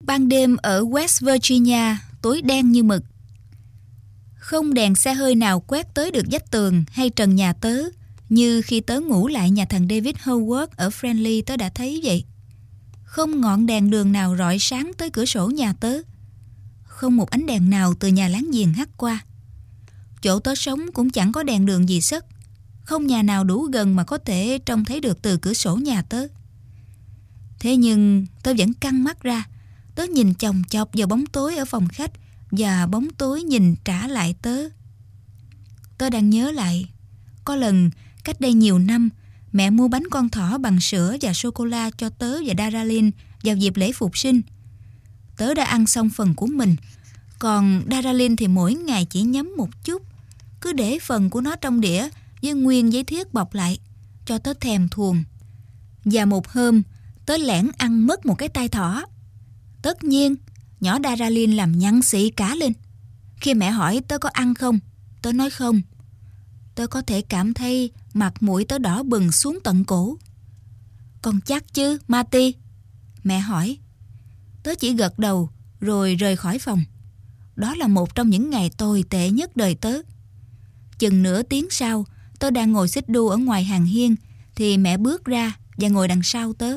Ban đêm ở West Virginia tối đen như mực. Không đèn xe hơi quét quét tới được vách tường hay trần nhà tớ, như khi tớ ngủ lại nhà thằng David Howard ở Friendly tớ đã thấy vậy. Không ngọn đèn đường nào rọi sáng tới cửa sổ nhà tớ. Không một ánh đèn nào từ nhà láng giềng hắt qua. Chỗ tớ sống cũng chẳng có đèn đường gì sất. Không nhà nào đủ gần mà có thể trông thấy được từ cửa sổ nhà tớ. Thế nhưng tớ vẫn căng mắt ra. Tớ nhìn chòng chọc vào bóng tối ở phòng khách, và bóng tối nhìn trả lại tớ. Tớ đang nhớ lại, có lần cách đây nhiều năm, mẹ mua bánh con thỏ bằng sữa và sô-cô-la cho tớ và Daralyn vào dịp lễ phục sinh. Tớ đã ăn xong phần của mình, còn Daralyn thì mỗi ngày chỉ nhấm một chút, cứ để phần của nó trong đĩa với nguyên giấy thiếc bọc lại, cho tớ thèm thuồng. Và một hôm, tớ lẻn ăn mất một cái tai thỏ. Tất nhiên, nhỏ Daralyn làm nhăn xị cả lên. Khi mẹ hỏi tớ có ăn không, tớ nói không. Tớ có thể cảm thấy mặt mũi tớ đỏ bừng xuống tận cổ. Con chắc chứ, Marty? Mẹ hỏi. Tớ chỉ gật đầu rồi rời khỏi phòng. Đó là một trong những ngày tồi tệ nhất đời tớ. Chừng nửa tiếng sau, tớ đang ngồi xích đu ở ngoài hàng hiên, thì mẹ bước ra và ngồi đằng sau tớ.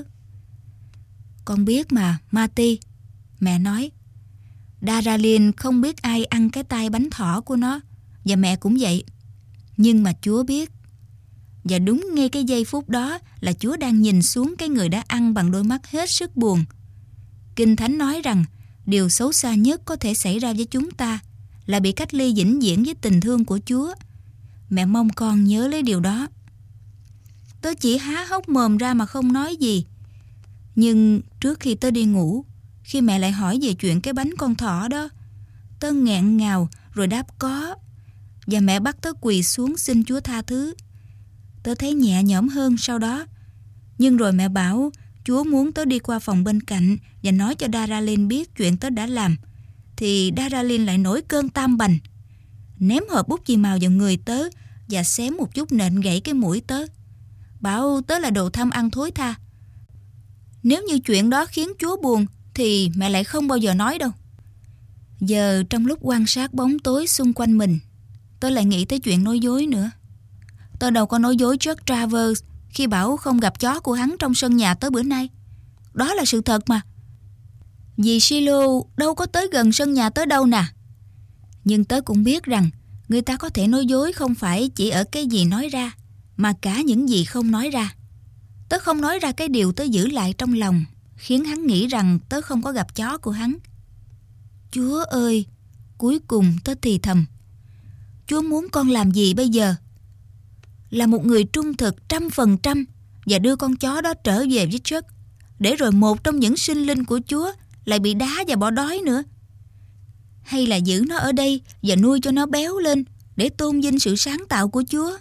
Con biết mà, Marty, mẹ nói. Daralyn không biết ai ăn cái tai bánh thỏ của nó, và mẹ cũng vậy. Nhưng mà Chúa biết. Và đúng ngay cái giây phút đó là Chúa đang nhìn xuống cái người đã ăn bằng đôi mắt hết sức buồn. Kinh Thánh nói rằng điều xấu xa nhất có thể xảy ra với chúng ta là bị cách ly vĩnh viễn với tình thương của Chúa. Mẹ mong con nhớ lấy điều đó. Tớ chỉ há hốc mồm ra mà không nói gì. Nhưng trước khi tớ đi ngủ, khi mẹ lại hỏi về chuyện cái bánh con thỏ đó, tớ nghẹn ngào rồi đáp có. Và mẹ bắt tớ quỳ xuống xin Chúa tha thứ. Tớ thấy nhẹ nhõm hơn sau đó. Nhưng rồi mẹ bảo Chúa muốn tớ đi qua phòng bên cạnh và nói cho Daralyn biết chuyện tớ đã làm. Thì Daralyn lại nổi cơn tam bành, ném hộp bút chì màu vào người tớ và xém một chút nện gãy cái mũi tớ. Bảo tớ là đồ tham ăn thối tha. Nếu như chuyện đó khiến Chúa buồn thì mẹ lại không bao giờ nói đâu. Giờ trong lúc quan sát bóng tối xung quanh mình, tớ lại nghĩ tới chuyện nói dối nữa. Tớ đâu có nói dối Chuck Travers khi bảo không gặp chó của hắn trong sân nhà tớ bữa nay. Đó là sự thật mà. Dì Shiloh đâu có tới gần sân nhà tớ đâu nè. Nhưng tớ cũng biết rằng người ta có thể nói dối không phải chỉ ở cái gì nói ra, mà cả những gì không nói ra. Tớ không nói ra cái điều tớ giữ lại trong lòng, khiến hắn nghĩ rằng tớ không có gặp chó của hắn. Chúa ơi, cuối cùng tớ thì thầm. Chúa muốn con làm gì bây giờ? Là một người trung thực 100% và đưa con chó đó trở về với Chuck, để rồi một trong những sinh linh của Chúa lại bị đá và bỏ đói nữa? Hay là giữ nó ở đây và nuôi cho nó béo lên để tôn vinh sự sáng tạo của Chúa?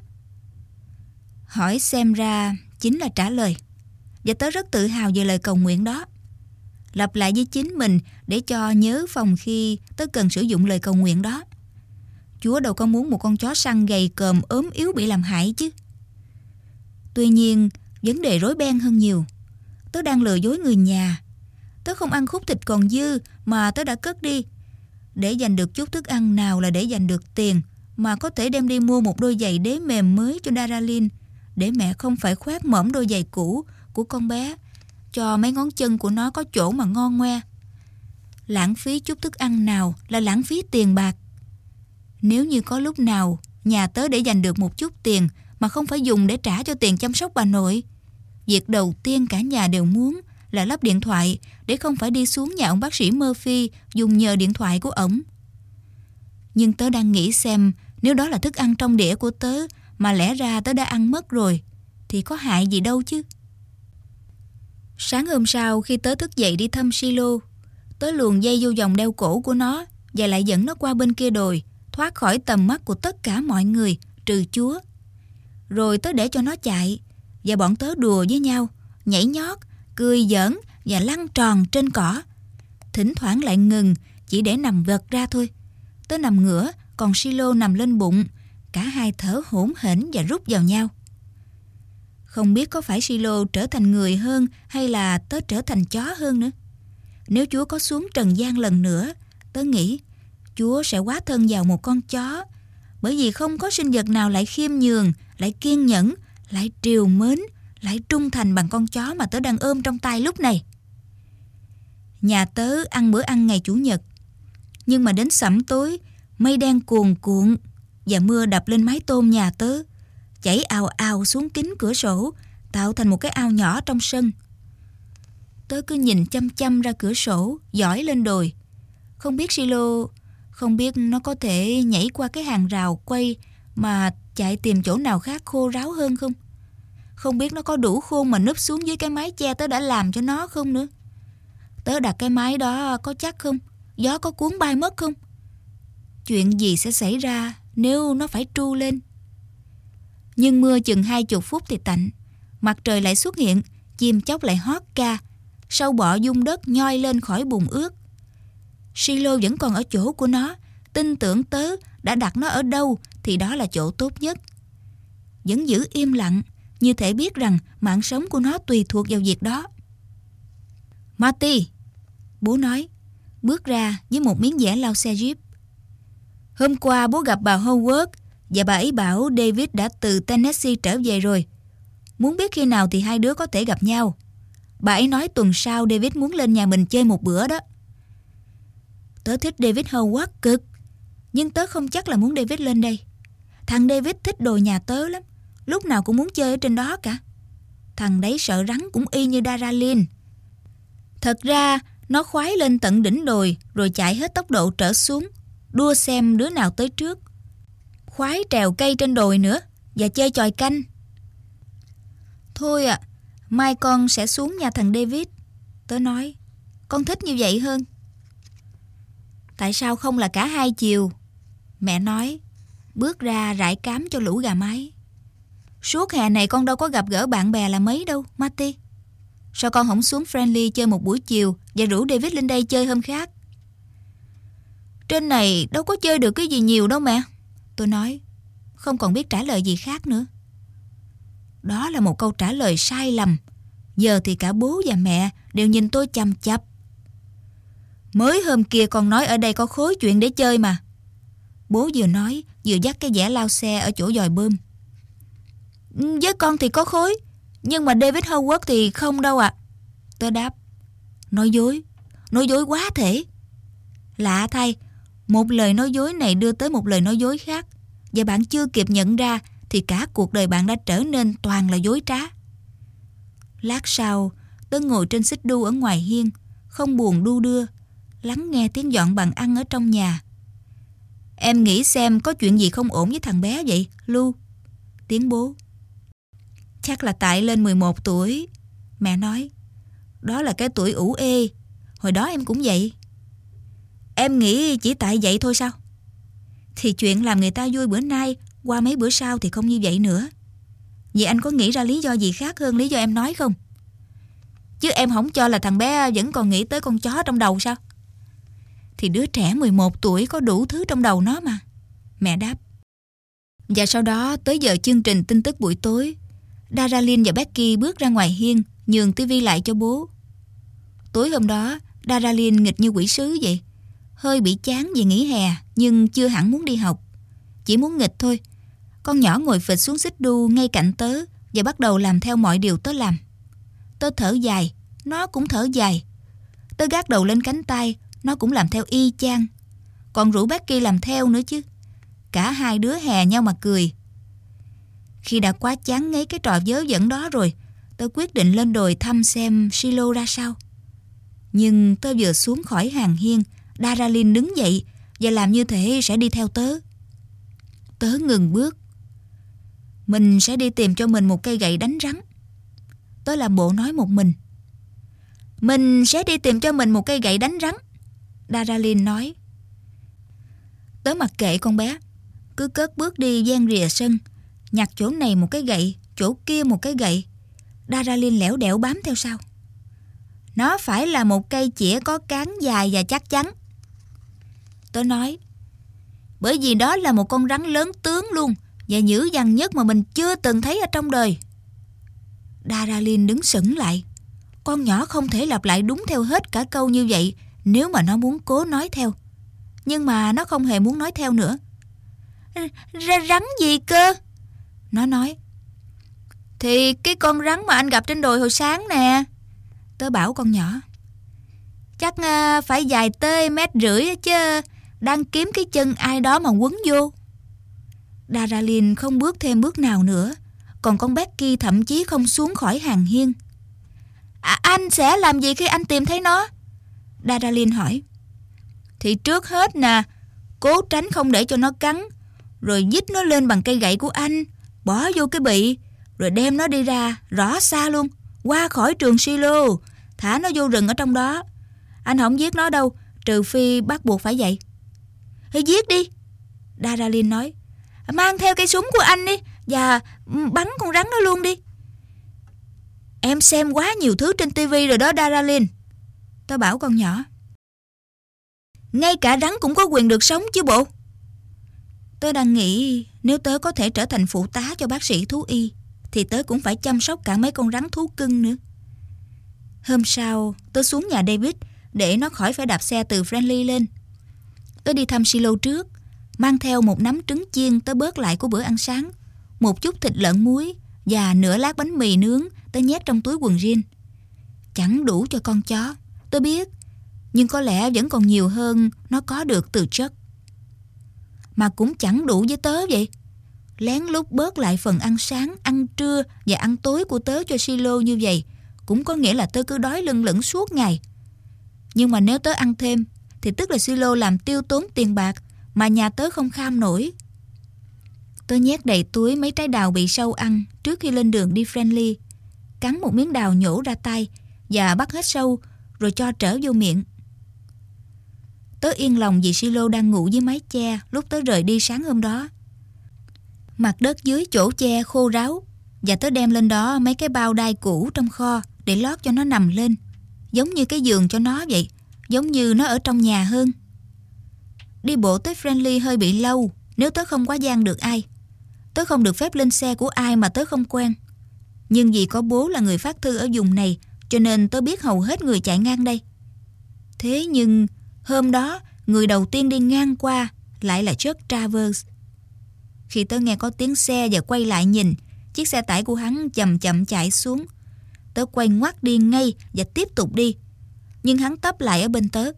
Hỏi xem ra chính là trả lời. Và tớ rất tự hào về lời cầu nguyện đó. Lặp lại với chính mình để cho nhớ phòng khi tớ cần sử dụng lời cầu nguyện đó. Chúa đâu có muốn một con chó săn gầy còm ốm yếu bị làm hại chứ. Tuy nhiên, vấn đề rối beng hơn nhiều. Tớ đang lừa dối người nhà. Tớ không ăn khúc thịt còn dư mà tớ đã cất đi. Để giành được chút thức ăn nào là để giành được tiền mà có thể đem đi mua một đôi giày đế mềm mới cho Daralyn, để mẹ không phải khoét mõm đôi giày cũ của con bé, cho mấy ngón chân của nó có chỗ mà ngon ngoe. Lãng phí chút thức ăn nào là lãng phí tiền bạc. Nếu như có lúc nào nhà tớ để dành được một chút tiền mà không phải dùng để trả cho tiền chăm sóc bà nội, việc đầu tiên cả nhà đều muốn là lắp điện thoại để không phải đi xuống nhà ông bác sĩ Murphy dùng nhờ điện thoại của ổng. Nhưng tớ đang nghĩ xem nếu đó là thức ăn trong đĩa của tớ mà lẽ ra tớ đã ăn mất rồi thì có hại gì đâu chứ. Sáng hôm sau khi tớ thức dậy đi thăm Shiloh, tớ luồn dây vô vòng đeo cổ của nó và lại dẫn nó qua bên kia đồi, thoát khỏi tầm mắt của tất cả mọi người trừ Chúa. Rồi tớ để cho nó chạy và bọn tớ đùa với nhau, nhảy nhót, cười giỡn và lăn tròn trên cỏ. Thỉnh thoảng lại ngừng chỉ để nằm gật ra thôi. Tớ nằm ngửa, còn Shiloh nằm lên bụng. Cả hai thở hổn hển và rút vào nhau. Không biết có phải Shiloh trở thành người hơn hay là tớ trở thành chó hơn nữa. Nếu Chúa có xuống trần gian lần nữa, tớ nghĩ Chúa sẽ hóa thân vào một con chó, bởi vì không có sinh vật nào lại khiêm nhường, lại kiên nhẫn, lại trìu mến, lại trung thành bằng con chó mà tớ đang ôm trong tay lúc này. Nhà tớ ăn bữa ăn ngày Chủ nhật, nhưng mà đến sẩm tối, mây đen cuồn cuộn và mưa đập lên mái tôn nhà tớ, chảy ào ào xuống kính cửa sổ, tạo thành một cái ao nhỏ trong sân. Tớ cứ nhìn chăm chăm ra cửa sổ, dõi lên đồi. Không biết Silo, không biết nó có thể nhảy qua cái hàng rào quay mà chạy tìm chỗ nào khác khô ráo hơn không? Không biết nó có đủ khôn mà núp xuống dưới cái mái che tớ đã làm cho nó không nữa. Tớ đặt cái mái đó có chắc không? Gió có cuốn bay mất không? Chuyện gì sẽ xảy ra nếu nó phải tru lên? Nhưng mưa chừng 20 phút thì tạnh. Mặt trời lại xuất hiện, chim chóc lại hót ca, sâu bọ dung đất nhoi lên khỏi bùn ướt. Silo vẫn còn ở chỗ của nó, tin tưởng tớ đã đặt nó ở đâu thì đó là chỗ tốt nhất. Vẫn giữ im lặng, như thể biết rằng mạng sống của nó tùy thuộc vào việc đó. Marty, bố nói, bước ra với một miếng vẽ lau xe Jeep. Hôm qua bố gặp bà Howard và bà ấy bảo David đã từ Tennessee trở về rồi. Muốn biết khi nào thì hai đứa có thể gặp nhau. Bà ấy nói tuần sau David muốn lên nhà mình chơi một bữa đó. Tớ thích David Howard cực, nhưng tớ không chắc là muốn David lên đây. Thằng David thích đồ nhà tớ lắm, lúc nào cũng muốn chơi ở trên đó cả. Thằng đấy sợ rắn cũng y như Daralyn. Thật ra nó khoái lên tận đỉnh đồi rồi chạy hết tốc độ trở xuống, đua xem đứa nào tới trước. Khoái trèo cây trên đồi nữa và chơi chòi canh. Thôi mai con sẽ xuống nhà thằng David. Tớ nói, con thích như vậy hơn. Tại sao không là cả hai chiều? Mẹ nói, bước ra rải cám cho lũ gà mái. Suốt hè này con đâu có gặp gỡ bạn bè là mấy đâu, Marty. Sao con không xuống Friendly chơi một buổi chiều và rủ David lên đây chơi hôm khác? Trên này đâu có chơi được cái gì nhiều đâu mẹ. Tôi nói, không còn biết trả lời gì khác nữa. Đó là một câu trả lời sai lầm. Giờ thì cả bố và mẹ đều nhìn tôi chằm chằm. Mới hôm kia con nói ở đây có khối chuyện để chơi mà. Bố vừa nói vừa dắt cái vẽ lao xe ở chỗ dòi bơm. Với con thì có khối, nhưng mà David Howard thì không đâu ạ. Tôi đáp. Nói dối quá thể. Lạ thay, một lời nói dối này đưa tới một lời nói dối khác, và bạn chưa kịp nhận ra thì cả cuộc đời bạn đã trở nên toàn là dối trá. Lát sau, tớ ngồi trên xích đu ở ngoài hiên, không buồn đu đưa, lắng nghe tiếng dọn bàn ăn ở trong nhà. Em nghĩ xem có chuyện gì không ổn với thằng bé vậy, Lu? Tiếng bố. Chắc là tại lên 11 tuổi. Mẹ nói, đó là cái tuổi ủ ê. Hồi đó em cũng vậy. Em nghĩ chỉ tại vậy thôi sao? Thì chuyện làm người ta vui bữa nay, qua mấy bữa sau thì không như vậy nữa. Vậy anh có nghĩ ra lý do gì khác hơn lý do em nói không? Chứ em không cho là thằng bé vẫn còn nghĩ tới con chó trong đầu sao? Thì đứa trẻ 11 tuổi có đủ thứ trong đầu nó mà. Mẹ đáp. Và sau đó tới giờ chương trình tin tức buổi tối, Daralyn và Becky bước ra ngoài hiên, nhường tivi lại cho bố. Tối hôm đó, Daralyn nghịch như quỷ sứ vậy. Hơi bị chán vì nghỉ hè, nhưng chưa hẳn muốn đi học. Chỉ muốn nghịch thôi. Con nhỏ ngồi phịch xuống xích đu ngay cạnh tớ và bắt đầu làm theo mọi điều tớ làm. Tớ thở dài, nó cũng thở dài. Tớ gác đầu lên cánh tay, nó cũng làm theo y chang. Còn rủ Becky làm theo nữa chứ. Cả hai đứa hè nhau mà cười. Khi đã quá chán ngấy cái trò vớ vẩn đó rồi, tớ quyết định lên đồi thăm xem Silo ra sao. Nhưng tớ vừa xuống khỏi hàng hiên, Daralyn đứng dậy và làm như thể sẽ đi theo tớ. Tớ ngừng bước. Mình sẽ đi tìm cho mình một cây gậy đánh rắn. Tớ làm bộ nói một mình. Mình sẽ đi tìm cho mình một cây gậy đánh rắn, Daralyn nói. Tớ mặc kệ con bé, cứ cất bước đi ven rìa sân, nhặt chỗ này một cái gậy, chỗ kia một cái gậy. Daralyn lẻo đẻo bám theo sau. Nó phải là một cây chĩa có cán dài và chắc chắn, tớ nói. Bởi vì đó là một con rắn lớn tướng luôn và dữ dằn nhất mà mình chưa từng thấy ở trong đời. Daralyn đứng sững lại. con nhỏ không thể lặp lại đúng theo hết cả câu như vậy nếu mà nó muốn cố nói theo. Nhưng mà nó không hề muốn nói theo nữa. Rắn gì cơ? Nó nói. Thì cái con rắn mà anh gặp trên đồi hồi sáng nè. Tớ bảo con nhỏ. Chắc phải dài tới 1,5 mét chứ. Đang kiếm cái chân ai đó mà quấn vô. Daralyn không bước thêm bước nào nữa. Còn con Becky thậm chí không xuống khỏi hàng hiên. Anh sẽ làm gì khi anh tìm thấy nó? Daralyn hỏi. Thì trước hết nè, cố tránh không để cho nó cắn, rồi dít nó lên bằng cây gậy của anh, bỏ vô cái bị, rồi đem nó đi ra rõ xa luôn, qua khỏi trường silo, thả nó vô rừng ở trong đó. Anh không giết nó đâu, trừ phi bắt buộc phải vậy. Thì giết đi, Daralyn nói. Mang theo cây súng của anh đi và bắn con rắn đó luôn đi. Em xem quá nhiều thứ trên tivi rồi đó Daralyn, tớ bảo con nhỏ. Ngay cả rắn cũng có quyền được sống chứ bộ. Tớ đang nghĩ nếu tớ có thể trở thành phụ tá cho bác sĩ thú y thì tớ cũng phải chăm sóc cả mấy con rắn thú cưng nữa. Hôm sau tớ xuống nhà David để nó khỏi phải đạp xe từ Friendly lên. Tớ đi thăm silo trước, mang theo một nắm trứng chiên tớ bớt lại của bữa ăn sáng, một chút thịt lợn muối và nửa lát bánh mì nướng tớ nhét trong túi quần jean. Chẳng đủ cho con chó, tớ biết, nhưng có lẽ vẫn còn nhiều hơn nó có được từ Chuck. Mà cũng chẳng đủ với tớ vậy. Lén lút bớt lại phần ăn sáng, ăn trưa và ăn tối của tớ cho silo như vậy cũng có nghĩa là tớ cứ đói lưng lửng suốt ngày. Nhưng mà nếu tớ ăn thêm thì tức là silo làm tiêu tốn tiền bạc mà nhà tớ không kham nổi. Tớ nhét đầy túi mấy trái đào bị sâu ăn trước khi lên đường đi Friendly, cắn một miếng đào nhổ ra tay và bắt hết sâu rồi cho trở vô miệng. Tớ yên lòng vì silo đang ngủ dưới mái che lúc tớ rời đi sáng hôm đó. Mặt đất dưới chỗ che khô ráo và tớ đem lên đó mấy cái bao đai cũ trong kho để lót cho nó nằm lên, giống như cái giường cho nó vậy, giống như nó ở trong nhà hơn. Đi bộ tới Friendly hơi bị lâu nếu tớ không quá gian được ai. Tớ không được phép lên xe của ai mà tớ không quen. Nhưng vì có bố là người phát thư ở vùng này cho nên tớ biết hầu hết người chạy ngang đây. Thế nhưng hôm đó người đầu tiên đi ngang qua lại là Chuck Travers. Khi tớ nghe có tiếng xe và quay lại nhìn, chiếc xe tải của hắn chậm chậm chạy xuống. Tớ quay ngoắt đi ngay và tiếp tục đi, nhưng hắn tấp lại ở bên tớ.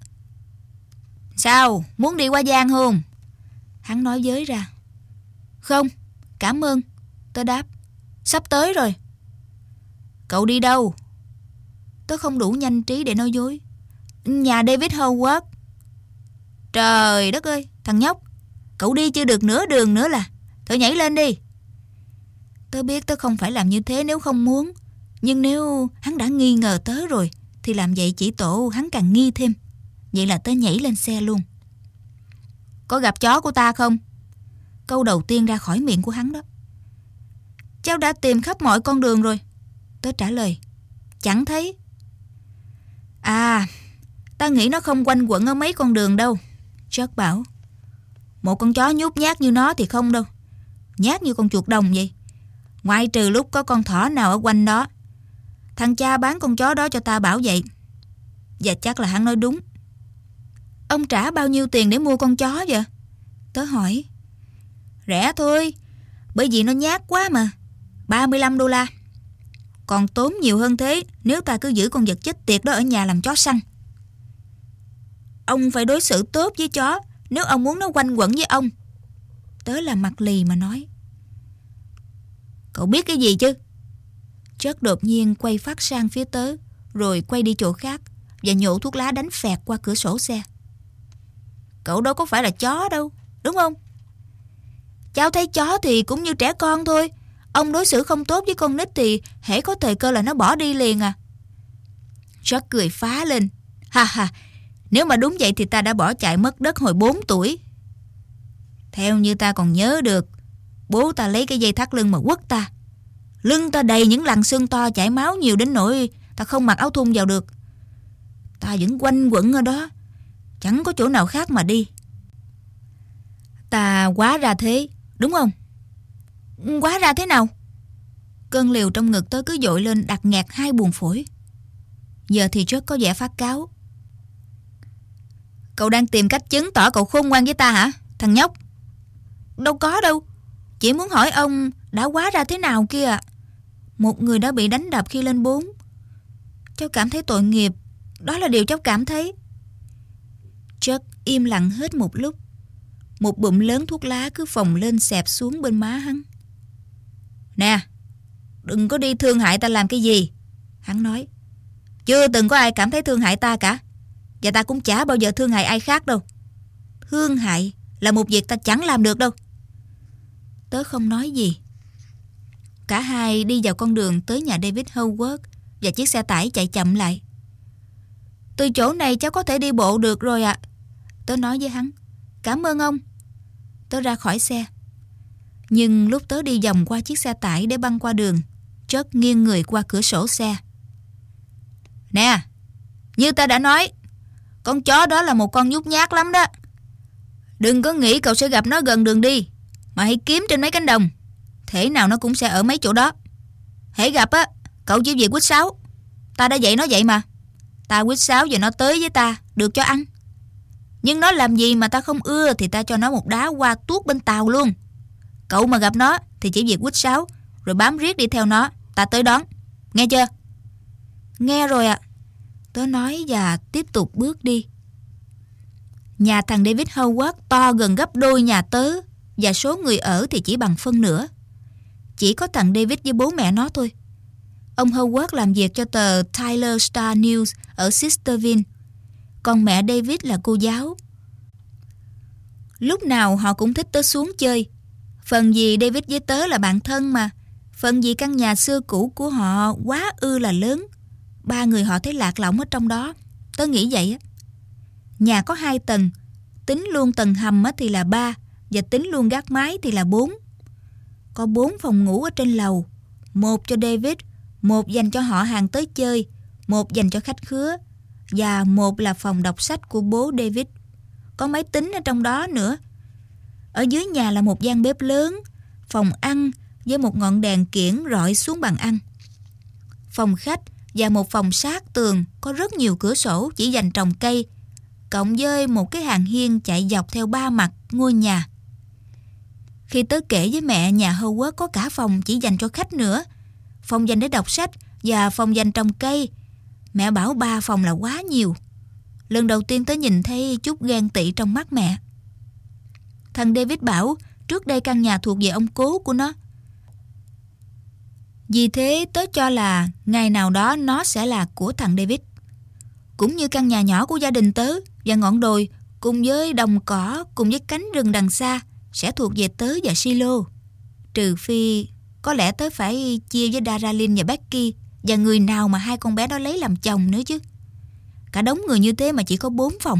Sao, muốn đi qua giang không? Hắn nói với ra. Không, cảm ơn, tớ đáp. Sắp tới rồi. Cậu đi đâu? Tớ không đủ nhanh trí để nói dối. Nhà David Howard. Trời đất ơi, thằng nhóc, cậu đi chưa được nửa đường nữa là. Thôi nhảy lên đi. Tớ biết tớ không phải làm như thế nếu không muốn, nhưng nếu hắn đã nghi ngờ tớ rồi thì làm vậy chỉ tổ hắn càng nghi thêm. Vậy là tớ nhảy lên xe luôn. Có gặp chó của ta không? Câu đầu tiên ra khỏi miệng của hắn đó. Cháu đã tìm khắp mọi con đường rồi, tớ trả lời. Chẳng thấy. À, ta nghĩ nó không quanh quẩn ở mấy con đường đâu, Chuck bảo. Một con chó nhút nhát như nó thì không đâu. Nhát như con chuột đồng vậy. Ngoại trừ lúc có con thỏ nào ở quanh đó. Thằng cha bán con chó đó cho ta bảo vậy. Và chắc là hắn nói đúng. Ông trả bao nhiêu tiền để mua con chó vậy? Tớ hỏi. Rẻ thôi, bởi vì nó nhát quá mà. $35. Còn tốn nhiều hơn thế nếu ta cứ giữ con vật chết tiệt đó ở nhà làm chó săn. Ông phải đối xử tốt với chó nếu ông muốn nó quanh quẩn với ông. Tớ làm mặt lì mà nói. Cậu biết cái gì chứ? Chuck đột nhiên quay phát sang phía tớ, rồi quay đi chỗ khác và nhổ thuốc lá đánh phẹt qua cửa sổ xe. Cậu đâu có phải là chó đâu, đúng không? Cháu thấy chó thì cũng như trẻ con thôi. Ông đối xử không tốt với con nít thì hễ có thời cơ là nó bỏ đi liền à. Chuck cười phá lên. Ha ha, nếu mà đúng vậy thì ta đã bỏ chạy mất đất hồi 4 tuổi. Theo như ta còn nhớ được, bố ta lấy cái dây thắt lưng mà quất ta. Lưng ta đầy những lằn xương to chảy máu nhiều đến nỗi ta không mặc áo thun vào được. Ta vẫn quanh quẩn ở đó, chẳng có chỗ nào khác mà đi. Ta quá ra thế, đúng không? Quá ra thế nào? Cơn liều trong ngực tớ cứ dội lên đặt nghẹt 2 buồng phổi. Giờ thì Chuck có vẻ phát cáu. Cậu đang tìm cách chứng tỏ cậu khôn ngoan với ta hả, thằng nhóc? Đâu có đâu. Chỉ muốn hỏi ông đã hóa ra thế nào kia ạ. Một người đã bị đánh đập khi lên 4. Cháu cảm thấy tội nghiệp. Đó là điều cháu cảm thấy. Chuck im lặng hết một lúc. Một bụm lớn thuốc lá cứ phồng lên xẹp xuống bên má hắn. Nè, đừng có đi thương hại ta làm cái gì, hắn nói. Chưa từng có ai cảm thấy thương hại ta cả. Và ta cũng chả bao giờ thương hại ai khác đâu. Thương hại là một việc ta chẳng làm được đâu. Tớ không nói gì. Cả hai đi vào con đường tới nhà David Howard và chiếc xe tải chạy chậm lại. Từ chỗ này cháu có thể đi bộ được rồi ạ, tớ nói với hắn. Cảm ơn ông. Tớ ra khỏi xe. Nhưng lúc tớ đi vòng qua chiếc xe tải để băng qua đường, Chuck nghiêng người qua cửa sổ xe. Nè, như ta đã nói, con chó đó là một con nhút nhát lắm đó. Đừng có nghĩ cậu sẽ gặp nó gần đường đi, mà hãy kiếm trên mấy cánh đồng. Thể nào nó cũng sẽ ở mấy chỗ đó. Hễ gặp á, cậu chỉ việc quýt sáo. Ta đã dạy nó vậy mà. Ta quýt sáo và nó tới với ta, được cho ăn. Nhưng nó làm gì mà ta không ưa thì ta cho nó một đá qua tuốt bên tàu luôn. Cậu mà gặp nó thì chỉ việc quýt sáo, rồi bám riết đi theo nó, ta tới đón. Nghe chưa? Nghe rồi ạ, tớ nói và tiếp tục bước đi. Nhà thằng David Howard to gần gấp đôi nhà tớ, và số người ở thì chỉ bằng phân nửa. Chỉ có thằng David với bố mẹ nó thôi. Ông Howard làm việc cho tờ Tyler Star News ở Sisterville. Còn mẹ David là cô giáo. Lúc nào họ cũng thích tớ xuống chơi. Phần gì David với tớ là bạn thân mà. Phần gì căn nhà xưa cũ của họ quá ư là lớn. 3 người họ thấy lạc lõng ở trong đó. Tớ nghĩ vậy á. Nhà có 2 tầng. Tính luôn tầng hầm thì là 3. Và tính luôn gác mái thì là 4. Có 4 phòng ngủ ở trên lầu. 1 cho David, 1 dành cho họ hàng tới chơi, 1 dành cho khách khứa, và 1 là phòng đọc sách của bố David. Có máy tính ở trong đó nữa. Ở dưới nhà là một gian bếp lớn, phòng ăn với một ngọn đèn kiển rọi xuống bàn ăn. Phòng khách và một phòng sát tường có rất nhiều cửa sổ chỉ dành trồng cây, cộng với một cái hàng hiên chạy dọc theo 3 mặt ngôi nhà. Khi tớ kể với mẹ, nhà Howard có cả phòng chỉ dành cho khách nữa, phòng dành để đọc sách và phòng dành trồng cây, mẹ bảo 3 phòng là quá nhiều. Lần đầu tiên tớ nhìn thấy chút ghen tị trong mắt mẹ. Thằng David bảo trước đây căn nhà thuộc về ông cố của nó. Vì thế tớ cho là ngày nào đó nó sẽ là của thằng David. Cũng như căn nhà nhỏ của gia đình tớ, và ngọn đồi cùng với đồng cỏ cùng với cánh rừng đằng xa sẽ thuộc về tớ và Silo. Trừ phi có lẽ tớ phải chia với Daralyn và Becky và người nào mà 2 con bé đó lấy làm chồng nữa chứ. Cả đống người như thế mà chỉ có 4 phòng.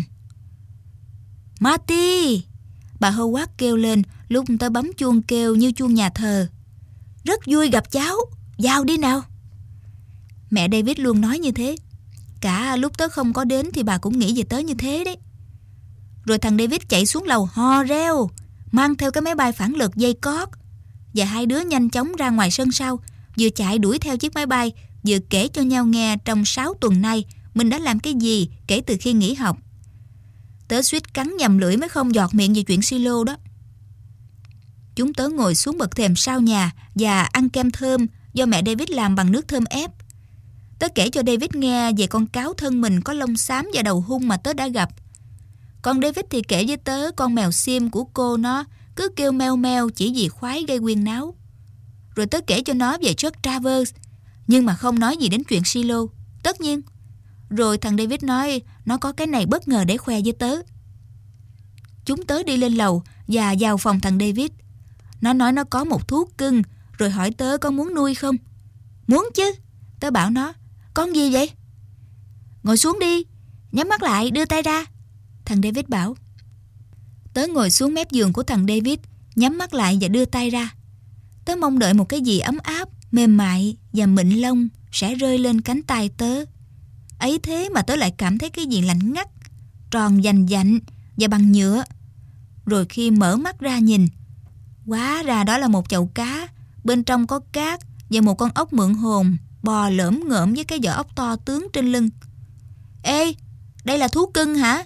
Marty! Bà Howard kêu lên lúc tớ bấm chuông kêu như chuông nhà thờ. Rất vui gặp cháu, vào đi nào. Mẹ David luôn nói như thế. Cả lúc tớ không có đến thì bà cũng nghĩ về tớ như thế đấy. Rồi thằng David chạy xuống lầu hò reo, mang theo cái máy bay phản lực dây cót. Và 2 đứa nhanh chóng ra ngoài sân sau, vừa chạy đuổi theo chiếc máy bay, vừa kể cho nhau nghe trong 6 tuần nay mình đã làm cái gì kể từ khi nghỉ học. Tớ suýt cắn nhầm lưỡi mới không giọt miệng về chuyện Silo đó. Chúng tớ ngồi xuống bậc thềm sau nhà và ăn kem thơm do mẹ David làm bằng nước thơm ép. Tớ kể cho David nghe về con cáo thân mình có lông xám và đầu hung mà tớ đã gặp. Còn David thì kể với tớ con mèo xiêm của cô nó cứ kêu meo meo chỉ vì khoái gây huyên náo. Rồi tớ kể cho nó về Chuck Travers, nhưng mà không nói gì đến chuyện Silo, tất nhiên. Rồi thằng David nói nó có cái này bất ngờ để khoe với tớ. Chúng tớ đi lên lầu và vào phòng thằng David. Nó nói nó có một thú cưng, rồi hỏi tớ có muốn nuôi không. Muốn chứ, tớ bảo nó. Con gì vậy? Ngồi xuống đi, nhắm mắt lại, đưa tay ra, thằng David bảo. Tớ ngồi xuống mép giường của thằng David, nhắm mắt lại và đưa tay ra. Tớ mong đợi một cái gì ấm áp, mềm mại và mịn lông sẽ rơi lên cánh tay tớ. Ấy thế mà tớ lại cảm thấy cái gì lạnh ngắt, tròn vành vạnh và bằng nhựa. Rồi khi mở mắt ra nhìn, hóa ra đó là một chậu cá, bên trong có cát và một con ốc mượn hồn bò lởm ngởm với cái vỏ ốc to tướng trên lưng. Ê, đây là thú cưng hả?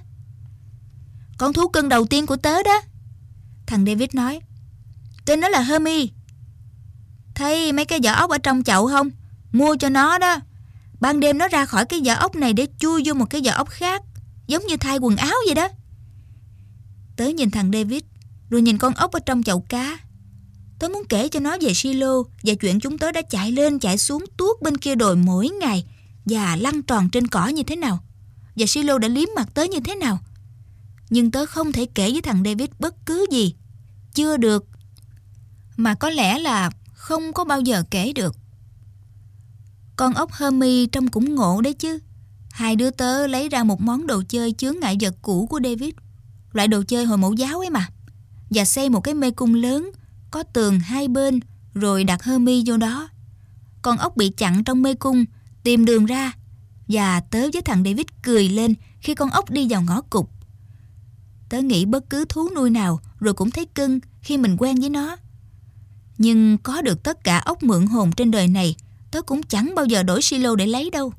Con thú cưng đầu tiên của tớ đó, thằng David nói. Tên nó là Hermie. Thấy mấy cái vỏ ốc ở trong chậu không? Mua cho nó đó. Ban đêm nó ra khỏi cái vỏ ốc này để chui vô một cái vỏ ốc khác, giống như thay quần áo vậy đó. Tớ nhìn thằng David, rồi nhìn con ốc ở trong chậu cá. Tớ muốn kể cho nó về Silo và chuyện chúng tớ đã chạy lên chạy xuống tuốt bên kia đồi mỗi ngày và lăn tròn trên cỏ như thế nào, và Silo đã liếm mặt tớ như thế nào. Nhưng tớ không thể kể với thằng David bất cứ gì. Chưa được. Mà có lẽ là không có bao giờ kể được. Con ốc Hermie trông cũng ngộ đấy chứ. Hai đứa tớ lấy ra một món đồ chơi chướng ngại vật cũ của David, loại đồ chơi hồi mẫu giáo ấy mà, và xây một cái mê cung lớn có tường hai bên, rồi đặt Hermie vô đó. Con ốc bị chặn trong mê cung tìm đường ra, và tớ với thằng David cười lên khi con ốc đi vào ngõ cụt. Tớ nghĩ bất cứ thú nuôi nào rồi cũng thấy cưng khi mình quen với nó. Nhưng có được tất cả ốc mượn hồn trên đời này, tớ cũng chẳng bao giờ đổi Silo để lấy đâu.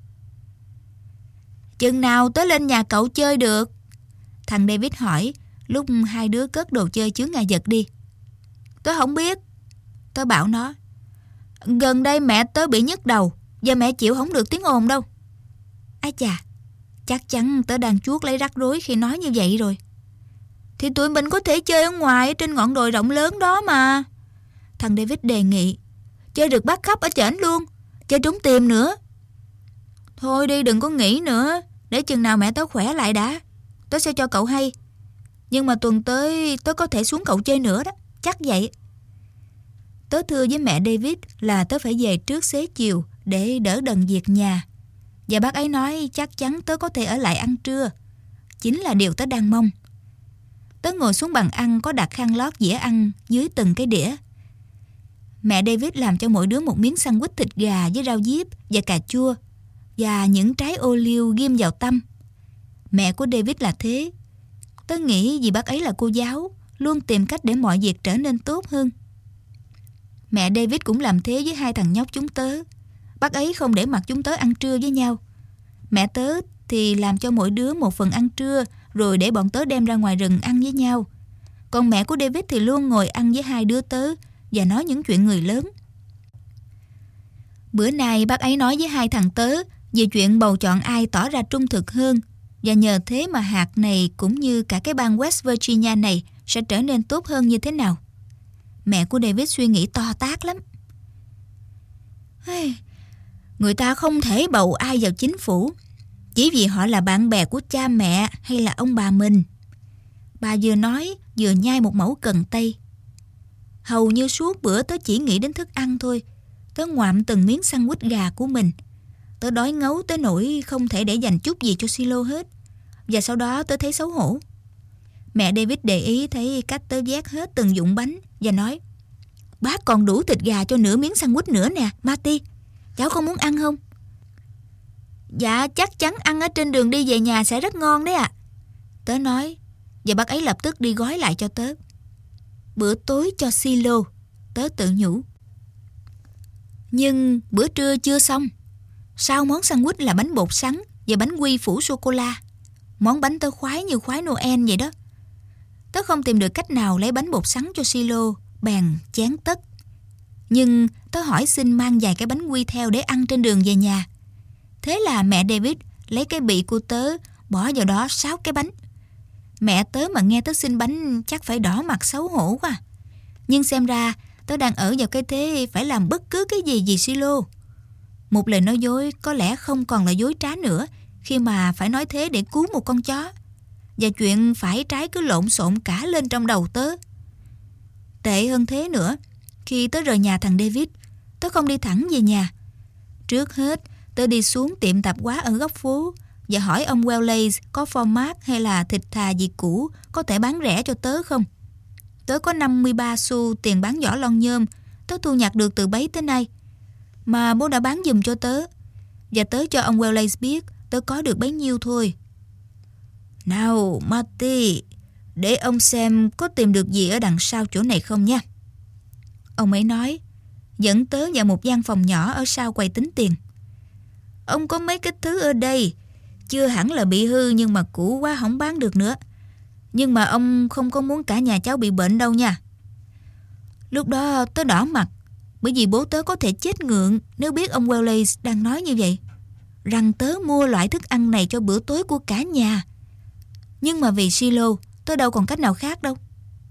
Chừng nào tớ lên nhà cậu chơi được? Thằng David hỏi lúc hai đứa cất đồ chơi chướng ngại vật đi. Tớ không biết, tớ bảo nó. Gần đây mẹ tớ bị nhức đầu, và mẹ chịu không được tiếng ồn đâu. Ái chà, chắc chắn tớ đang chuốt lấy rắc rối khi nói như vậy rồi. Thì tụi mình có thể chơi ở ngoài trên ngọn đồi rộng lớn đó mà, thằng David đề nghị. Chơi được bắt khắp ở trển luôn, chơi trốn tìm nữa. Thôi đi, đừng có nghĩ nữa, để chừng nào mẹ tớ khỏe lại đã, tớ sẽ cho cậu hay. Nhưng mà tuần tới tớ có thể xuống cậu chơi nữa đó, chắc vậy. Tớ thưa với mẹ David là tớ phải về trước xế chiều để đỡ đần việc nhà, và bác ấy nói chắc chắn tớ có thể ở lại ăn trưa. Chính là điều tớ đang mong. Tớ ngồi xuống bàn ăn có đặt khăn lót dĩa ăn dưới từng cái đĩa. Mẹ David làm cho mỗi đứa một miếng sandwich thịt gà với rau diếp và cà chua, và những trái ô liu ghim vào tăm. Mẹ của David là thế. Tớ nghĩ vì bác ấy là cô giáo, luôn tìm cách để mọi việc trở nên tốt hơn. Mẹ David cũng làm thế với hai thằng nhóc chúng tớ. Bác ấy không để mặc chúng tớ ăn trưa với nhau. Mẹ tớ thì làm cho mỗi đứa một phần ăn trưa, rồi để bọn tớ đem ra ngoài rừng ăn với nhau. Còn mẹ của David thì luôn ngồi ăn với hai đứa tớ và nói những chuyện người lớn. Bữa nay bác ấy nói với hai thằng tớ về chuyện bầu chọn ai tỏ ra trung thực hơn, và nhờ thế mà hạt này cũng như cả cái bang West Virginia này sẽ trở nên tốt hơn như thế nào. Mẹ của David suy nghĩ to tát lắm. Người ta không thể bầu ai vào chính phủ chỉ vì họ là bạn bè của cha mẹ hay là ông bà mình. Bà vừa nói vừa nhai một mẩu cần tây. Hầu như suốt bữa tớ chỉ nghĩ đến thức ăn thôi. Tớ ngoạm từng miếng sandwich gà của mình. Tớ đói ngấu tới nỗi không thể để dành chút gì cho Silo hết. Và sau đó tớ thấy xấu hổ. Mẹ David để ý thấy cách tớ vét hết từng vụn bánh và nói: Bác còn đủ thịt gà cho nửa miếng sandwich nữa nè, Marty. Cháu không muốn ăn không? Dạ, chắc chắn ăn ở trên đường đi về nhà sẽ rất ngon đấy ạ, tớ nói. Và bác ấy lập tức đi gói lại cho tớ. Bữa tối cho Silo, tớ tự nhủ. Nhưng bữa trưa chưa xong. Sau món sandwich là bánh bột sắn và bánh quy phủ sô-cô-la. Món bánh tớ khoái như khoái Noel vậy đó. Tớ không tìm được cách nào lấy bánh bột sắn cho Silo, bèn chán tất. Nhưng tớ hỏi xin mang vài cái bánh quy theo để ăn trên đường về nhà. Thế là mẹ David lấy cái bị của tớ bỏ vào đó 6 cái bánh. Mẹ tớ mà nghe tớ xin bánh chắc phải đỏ mặt xấu hổ quá. Nhưng xem ra tớ đang ở vào cái thế phải làm bất cứ cái gì vì Silo. Một lời nói dối có lẽ không còn là dối trá nữa khi mà phải nói thế để cứu một con chó. Và chuyện phải trái cứ lộn xộn cả lên trong đầu tớ. Tệ hơn thế nữa, khi tớ rời nhà thằng David, tớ không đi thẳng về nhà. Trước hết, tớ đi xuống tiệm tạp hóa ở góc phố và hỏi ông Wallace có format hay là thịt thà gì cũ có thể bán rẻ cho tớ không. Tớ có 53 xu tiền bán giỏ lon nhôm tớ thu nhặt được từ bấy tới nay, mà bố đã bán giùm cho tớ. Và tớ cho ông Wallace biết tớ có được bấy nhiêu thôi. Nào Marty, để ông xem có tìm được gì ở đằng sau chỗ này không nha, ông ấy nói. dẫn tớ vào một gian phòng nhỏ ở sau quầy tính tiền. Ông có mấy cái thứ ở đây, chưa hẳn là bị hư nhưng mà cũ quá không bán được nữa. Nhưng mà ông không có muốn cả nhà cháu bị bệnh đâu nha. Lúc đó tớ đỏ mặt, bởi vì bố tớ có thể chết ngượng nếu biết ông Wallace đang nói như vậy, rằng tớ mua loại thức ăn này cho bữa tối của cả nhà. Nhưng mà vì Silo, tớ đâu còn cách nào khác đâu.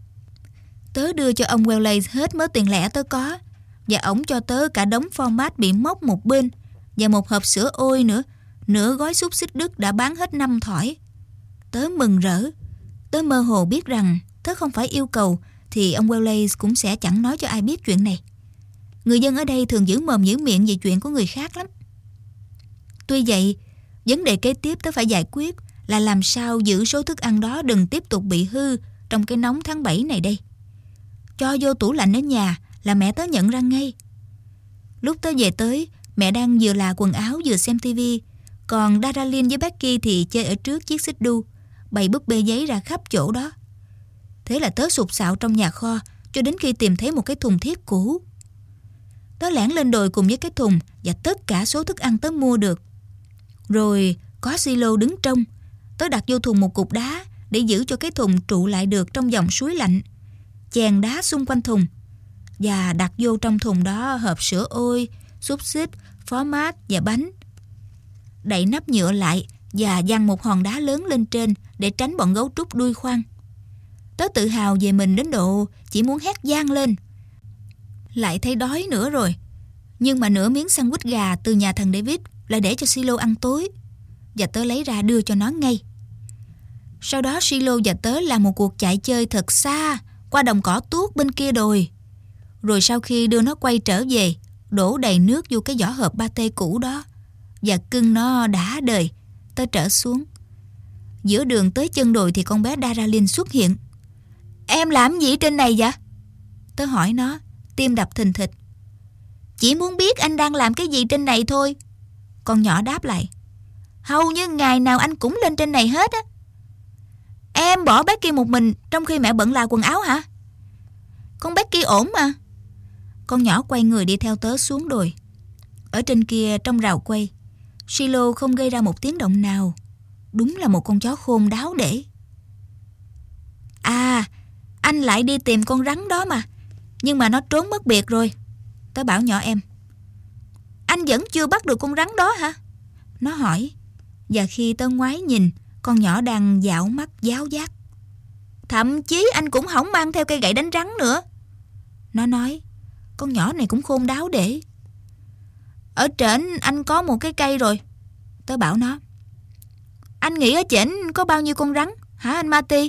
Tớ đưa cho ông Wallace hết mớ tiền lẻ tớ có, và ổng cho tớ cả đống format bị móc một bên, và một hộp sữa ôi nữa, nửa gói xúc xích Đức đã bán hết 5 thỏi. Tớ mừng rỡ. Tớ mơ hồ biết rằng tớ không phải yêu cầu thì ông Wallace cũng sẽ chẳng nói cho ai biết chuyện này. Người dân ở đây thường giữ mồm giữ miệng về chuyện của người khác lắm. Tuy vậy, vấn đề kế tiếp tớ phải giải quyết là làm sao giữ số thức ăn đó đừng tiếp tục bị hư trong cái nóng tháng 7 này đây. Cho vô tủ lạnh ở nhà là mẹ tớ nhận ra ngay. Lúc tớ về tới, mẹ đang vừa là quần áo vừa xem tivi, còn Daralyn với Becky thì chơi ở trước chiếc xích đu, bày búp bê giấy ra khắp chỗ đó. Thế là tớ sục sạo trong nhà kho cho đến khi tìm thấy một cái thùng thiết cũ. Tớ lẻn lên đồi cùng với cái thùng và tất cả số thức ăn tớ mua được. Rồi có Silo đứng trông. Tớ đặt vô thùng một cục đá để giữ cho cái thùng trụ lại được trong dòng suối lạnh, chèn đá xung quanh thùng và đặt vô trong thùng đó hộp sữa ôi, xúc xích, format và bánh. Đậy nắp nhựa lại và giăng một hòn đá lớn lên trên để tránh bọn gấu trúc đuôi khoan. Tớ tự hào về mình đến độ chỉ muốn hét vang lên. Lại thấy đói nữa rồi. Nhưng mà nửa miếng sandwich gà từ nhà thằng David là để cho Silo ăn tối, và tớ lấy ra đưa cho nó ngay. Sau đó Silo và tớ làm một cuộc chạy chơi thật xa qua đồng cỏ tuốt bên kia đồi. Rồi sau khi đưa nó quay trở về, đổ đầy nước vô cái vỏ hộp pate cũ đó và cưng nó đã đời, tớ trở xuống. Giữa đường tới chân đồi thì con bé Daralyn xuất hiện. Em làm gì trên này vậy? Tớ hỏi nó, tim đập thình thịch. Chỉ muốn biết anh đang làm cái gì trên này thôi. Con nhỏ đáp lại. Hầu như ngày nào anh cũng lên trên này hết á. Em bỏ Becky một mình trong khi mẹ bận là quần áo hả? Con Becky ổn mà. Con nhỏ quay người đi theo tớ xuống đồi. Ở trên kia trong rào quay, Silo không gây ra một tiếng động nào. Đúng là một con chó khôn đáo để. À, anh lại đi tìm con rắn đó mà. Nhưng mà nó trốn mất biệt rồi. Tớ bảo nhỏ em. Anh vẫn chưa bắt được con rắn đó hả? Nó hỏi. Và khi tớ ngoái nhìn, con nhỏ đang dạo mắt giáo giác. Thậm chí anh cũng không mang theo cây gậy đánh rắn nữa. Nó nói. Con nhỏ này cũng khôn đáo để. Ở trển anh có một cái cây rồi. Tớ bảo nó. Anh nghĩ ở trển có bao nhiêu con rắn hả anh Marty?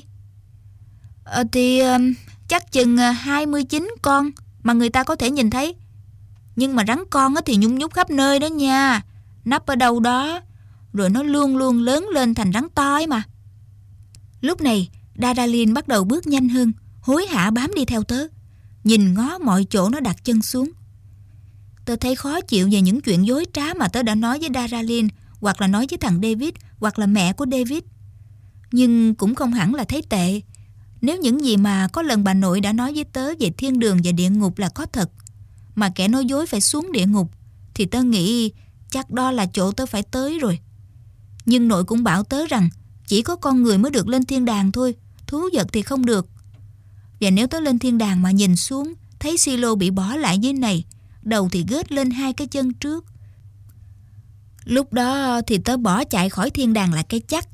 Chắc chừng 29 con mà người ta có thể nhìn thấy. Nhưng mà rắn con thì nhung nhúc khắp nơi đó nha. Nắp ở đâu đó. Rồi nó luôn luôn lớn lên thành rắn to ấy mà. Lúc này Daralyn bắt đầu bước nhanh hơn, hối hả bám đi theo tớ, nhìn ngó mọi chỗ nó đặt chân xuống. Tớ thấy khó chịu về những chuyện dối trá mà tớ đã nói với Daralyn, hoặc là nói với thằng David, hoặc là mẹ của David. Nhưng cũng không hẳn là thấy tệ. Nếu những gì mà có lần bà nội đã nói với tớ về thiên đường và địa ngục là có thật, mà kẻ nói dối phải xuống địa ngục, thì tớ nghĩ chắc đó là chỗ tớ phải tới rồi. Nhưng nội cũng bảo tớ rằng chỉ có con người mới được lên thiên đàng thôi, thú vật thì không được. Và nếu tớ lên thiên đàng mà nhìn xuống, thấy Silo bị bỏ lại dưới này, đầu thì gết lên hai cái chân trước, lúc đó thì tớ bỏ chạy khỏi thiên đàng là cái chắc.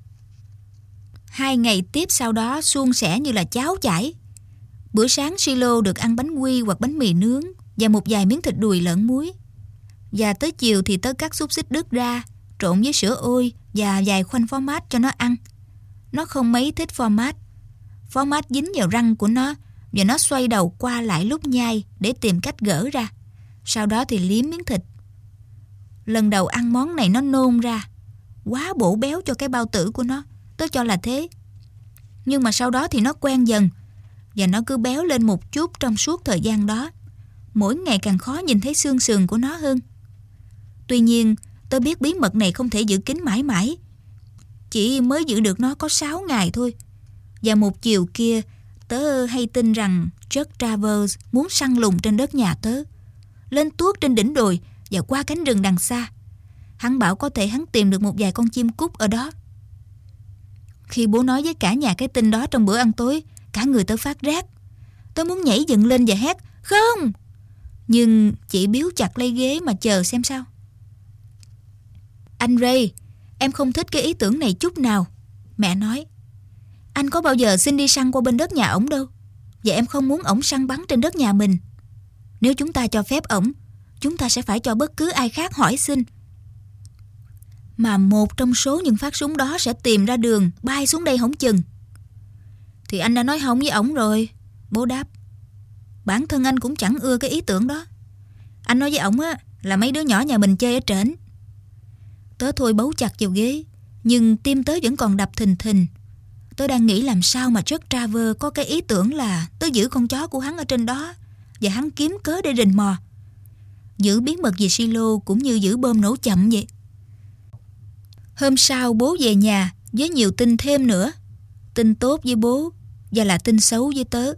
2 ngày tiếp sau đó suôn sẻ như là cháo chảy. Bữa sáng Silo được ăn bánh quy hoặc bánh mì nướng và một vài miếng thịt đùi lợn muối. Và tới chiều thì tớ cắt xúc xích Đức ra, trộn với sữa ôi và vài khoanh format cho nó ăn. Nó không mấy thích format. Format dính vào răng của nó và nó xoay đầu qua lại lúc nhai để tìm cách gỡ ra. Sau đó thì liếm miếng thịt. Lần đầu ăn món này nó nôn ra. Quá bổ béo cho cái bao tử của nó, tớ cho là thế. Nhưng mà sau đó thì nó quen dần, và nó cứ béo lên một chút trong suốt thời gian đó. Mỗi ngày càng khó nhìn thấy xương sườn của nó hơn. Tuy nhiên, tớ biết bí mật này không thể giữ kín mãi mãi. Chỉ mới giữ được nó có 6 ngày thôi. Và một chiều kia, tớ hay tin rằng Chuck Travers muốn săn lùng trên đất nhà tớ. lên tuốt trên đỉnh đồi và qua cánh rừng đằng xa. Hắn bảo có thể hắn tìm được một vài con chim cút ở đó. Khi bố nói với cả nhà cái tin đó trong bữa ăn tối, cả người tớ phát rát. Tớ muốn nhảy dựng lên và hét không, nhưng chỉ biếu chặt lấy ghế mà chờ xem sao. Anh Ray, em không thích cái ý tưởng này chút nào, mẹ nói. Anh có bao giờ xin đi săn qua bên đất nhà ổng đâu, và em không muốn ổng săn bắn trên đất nhà mình. Nếu chúng ta cho phép ổng, chúng ta sẽ phải cho bất cứ ai khác hỏi xin. Mà một trong số những phát súng đó sẽ tìm ra đường bay xuống đây hổng chừng. Thì anh đã nói không với ổng rồi, bố đáp. Bản thân anh cũng chẳng ưa cái ý tưởng đó. Anh nói với ổng á là mấy đứa nhỏ nhà mình chơi ở trển. Tớ thôi bấu chặt vào ghế, nhưng tim tớ vẫn còn đập thình thình. Tớ đang nghĩ làm sao mà Chuck Travers có cái ý tưởng là tớ giữ con chó của hắn ở trên đó và hắn kiếm cớ để rình mò. Giữ bí mật về silo cũng như giữ bom nổ chậm vậy. Hôm sau bố về nhà với nhiều tin thêm nữa. Tin tốt với bố và là tin xấu với tớ.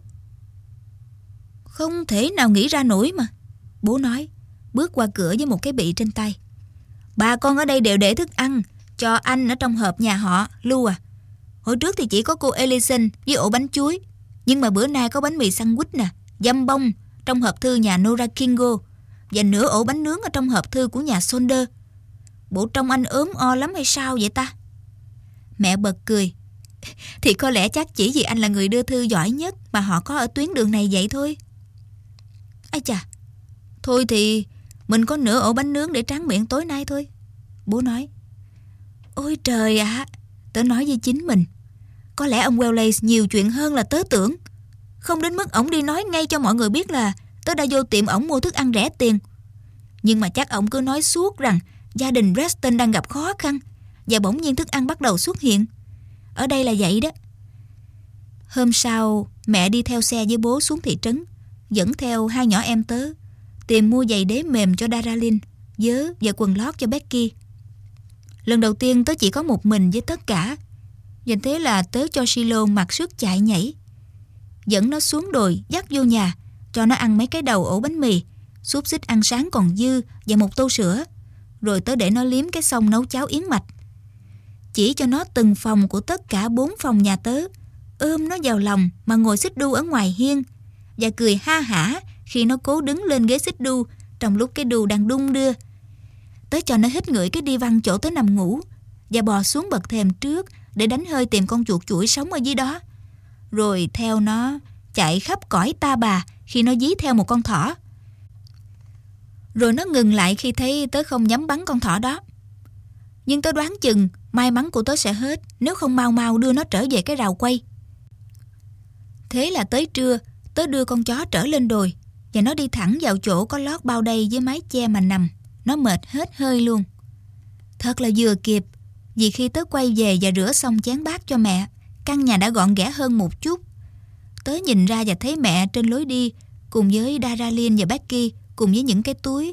Không thể nào nghĩ ra nổi mà, bố nói, bước qua cửa với một cái bị trên tay. Bà con ở đây đều để thức ăn cho anh ở trong hộp nhà họ, Lưu à. Hồi trước thì chỉ có cô Ellison với ổ bánh chuối, nhưng mà bữa nay có bánh mì sandwich nè, dăm bông trong hộp thư nhà Nora Kingo và nửa ổ bánh nướng ở trong hộp thư của nhà Saunders. Bộ trông anh ốm o lắm hay sao vậy ta? Mẹ bật cười. Thì có lẽ chắc chỉ vì anh là người đưa thư giỏi nhất mà họ có ở tuyến đường này vậy thôi. Ây chà, thôi thì mình có nửa ổ bánh nướng để tráng miệng tối nay thôi, bố nói. Ôi trời ạ, tớ nói với chính mình. Có lẽ ông Wells nhiều chuyện hơn là tớ tưởng. Không đến mức ổng đi nói ngay cho mọi người biết là tớ đã vô tiệm ổng mua thức ăn rẻ tiền. Nhưng mà chắc ổng cứ nói suốt rằng gia đình Preston đang gặp khó khăn và bỗng nhiên thức ăn bắt đầu xuất hiện. Ở đây là vậy đó. Hôm sau, mẹ đi theo xe với bố xuống thị trấn, dẫn theo hai nhỏ em tớ, tìm mua giày đế mềm cho Daralyn, vớ và quần lót cho Becky. Lần đầu tiên tớ chỉ có một mình với tất cả, và thế là tớ cho Silo mặc sức chạy nhảy. Dẫn nó xuống đồi, dắt vô nhà, cho nó ăn mấy cái đầu ổ bánh mì, xúc xích ăn sáng còn dư và một tô sữa. Rồi tớ để nó liếm cái xông nấu cháo yến mạch. Chỉ cho nó từng phòng của tất cả 4 phòng nhà tớ, ôm nó vào lòng mà ngồi xích đu ở ngoài hiên, và cười ha hả khi nó cố đứng lên ghế xích đu trong lúc cái đu đang đung đưa. Tớ cho nó hít ngửi cái đi văn chỗ tớ nằm ngủ và bò xuống bậc thềm trước để đánh hơi tìm con chuột chuỗi sống ở dưới đó. Rồi theo nó chạy khắp cõi ta bà khi nó dí theo một con thỏ. Rồi nó ngừng lại khi thấy tớ không nhắm bắn con thỏ đó. Nhưng tớ đoán chừng may mắn của tớ sẽ hết nếu không mau mau đưa nó trở về cái rào quay. Thế là tới trưa, tớ đưa con chó trở lên đồi và nó đi thẳng vào chỗ có lót bao đầy với mái che mà nằm. Nó mệt hết hơi luôn. Thật là vừa kịp, vì khi tớ quay về và rửa xong chén bát cho mẹ, căn nhà đã gọn ghẽ hơn một chút. Tớ nhìn ra và thấy mẹ trên lối đi cùng với Daralyn và Becky cùng với những cái túi.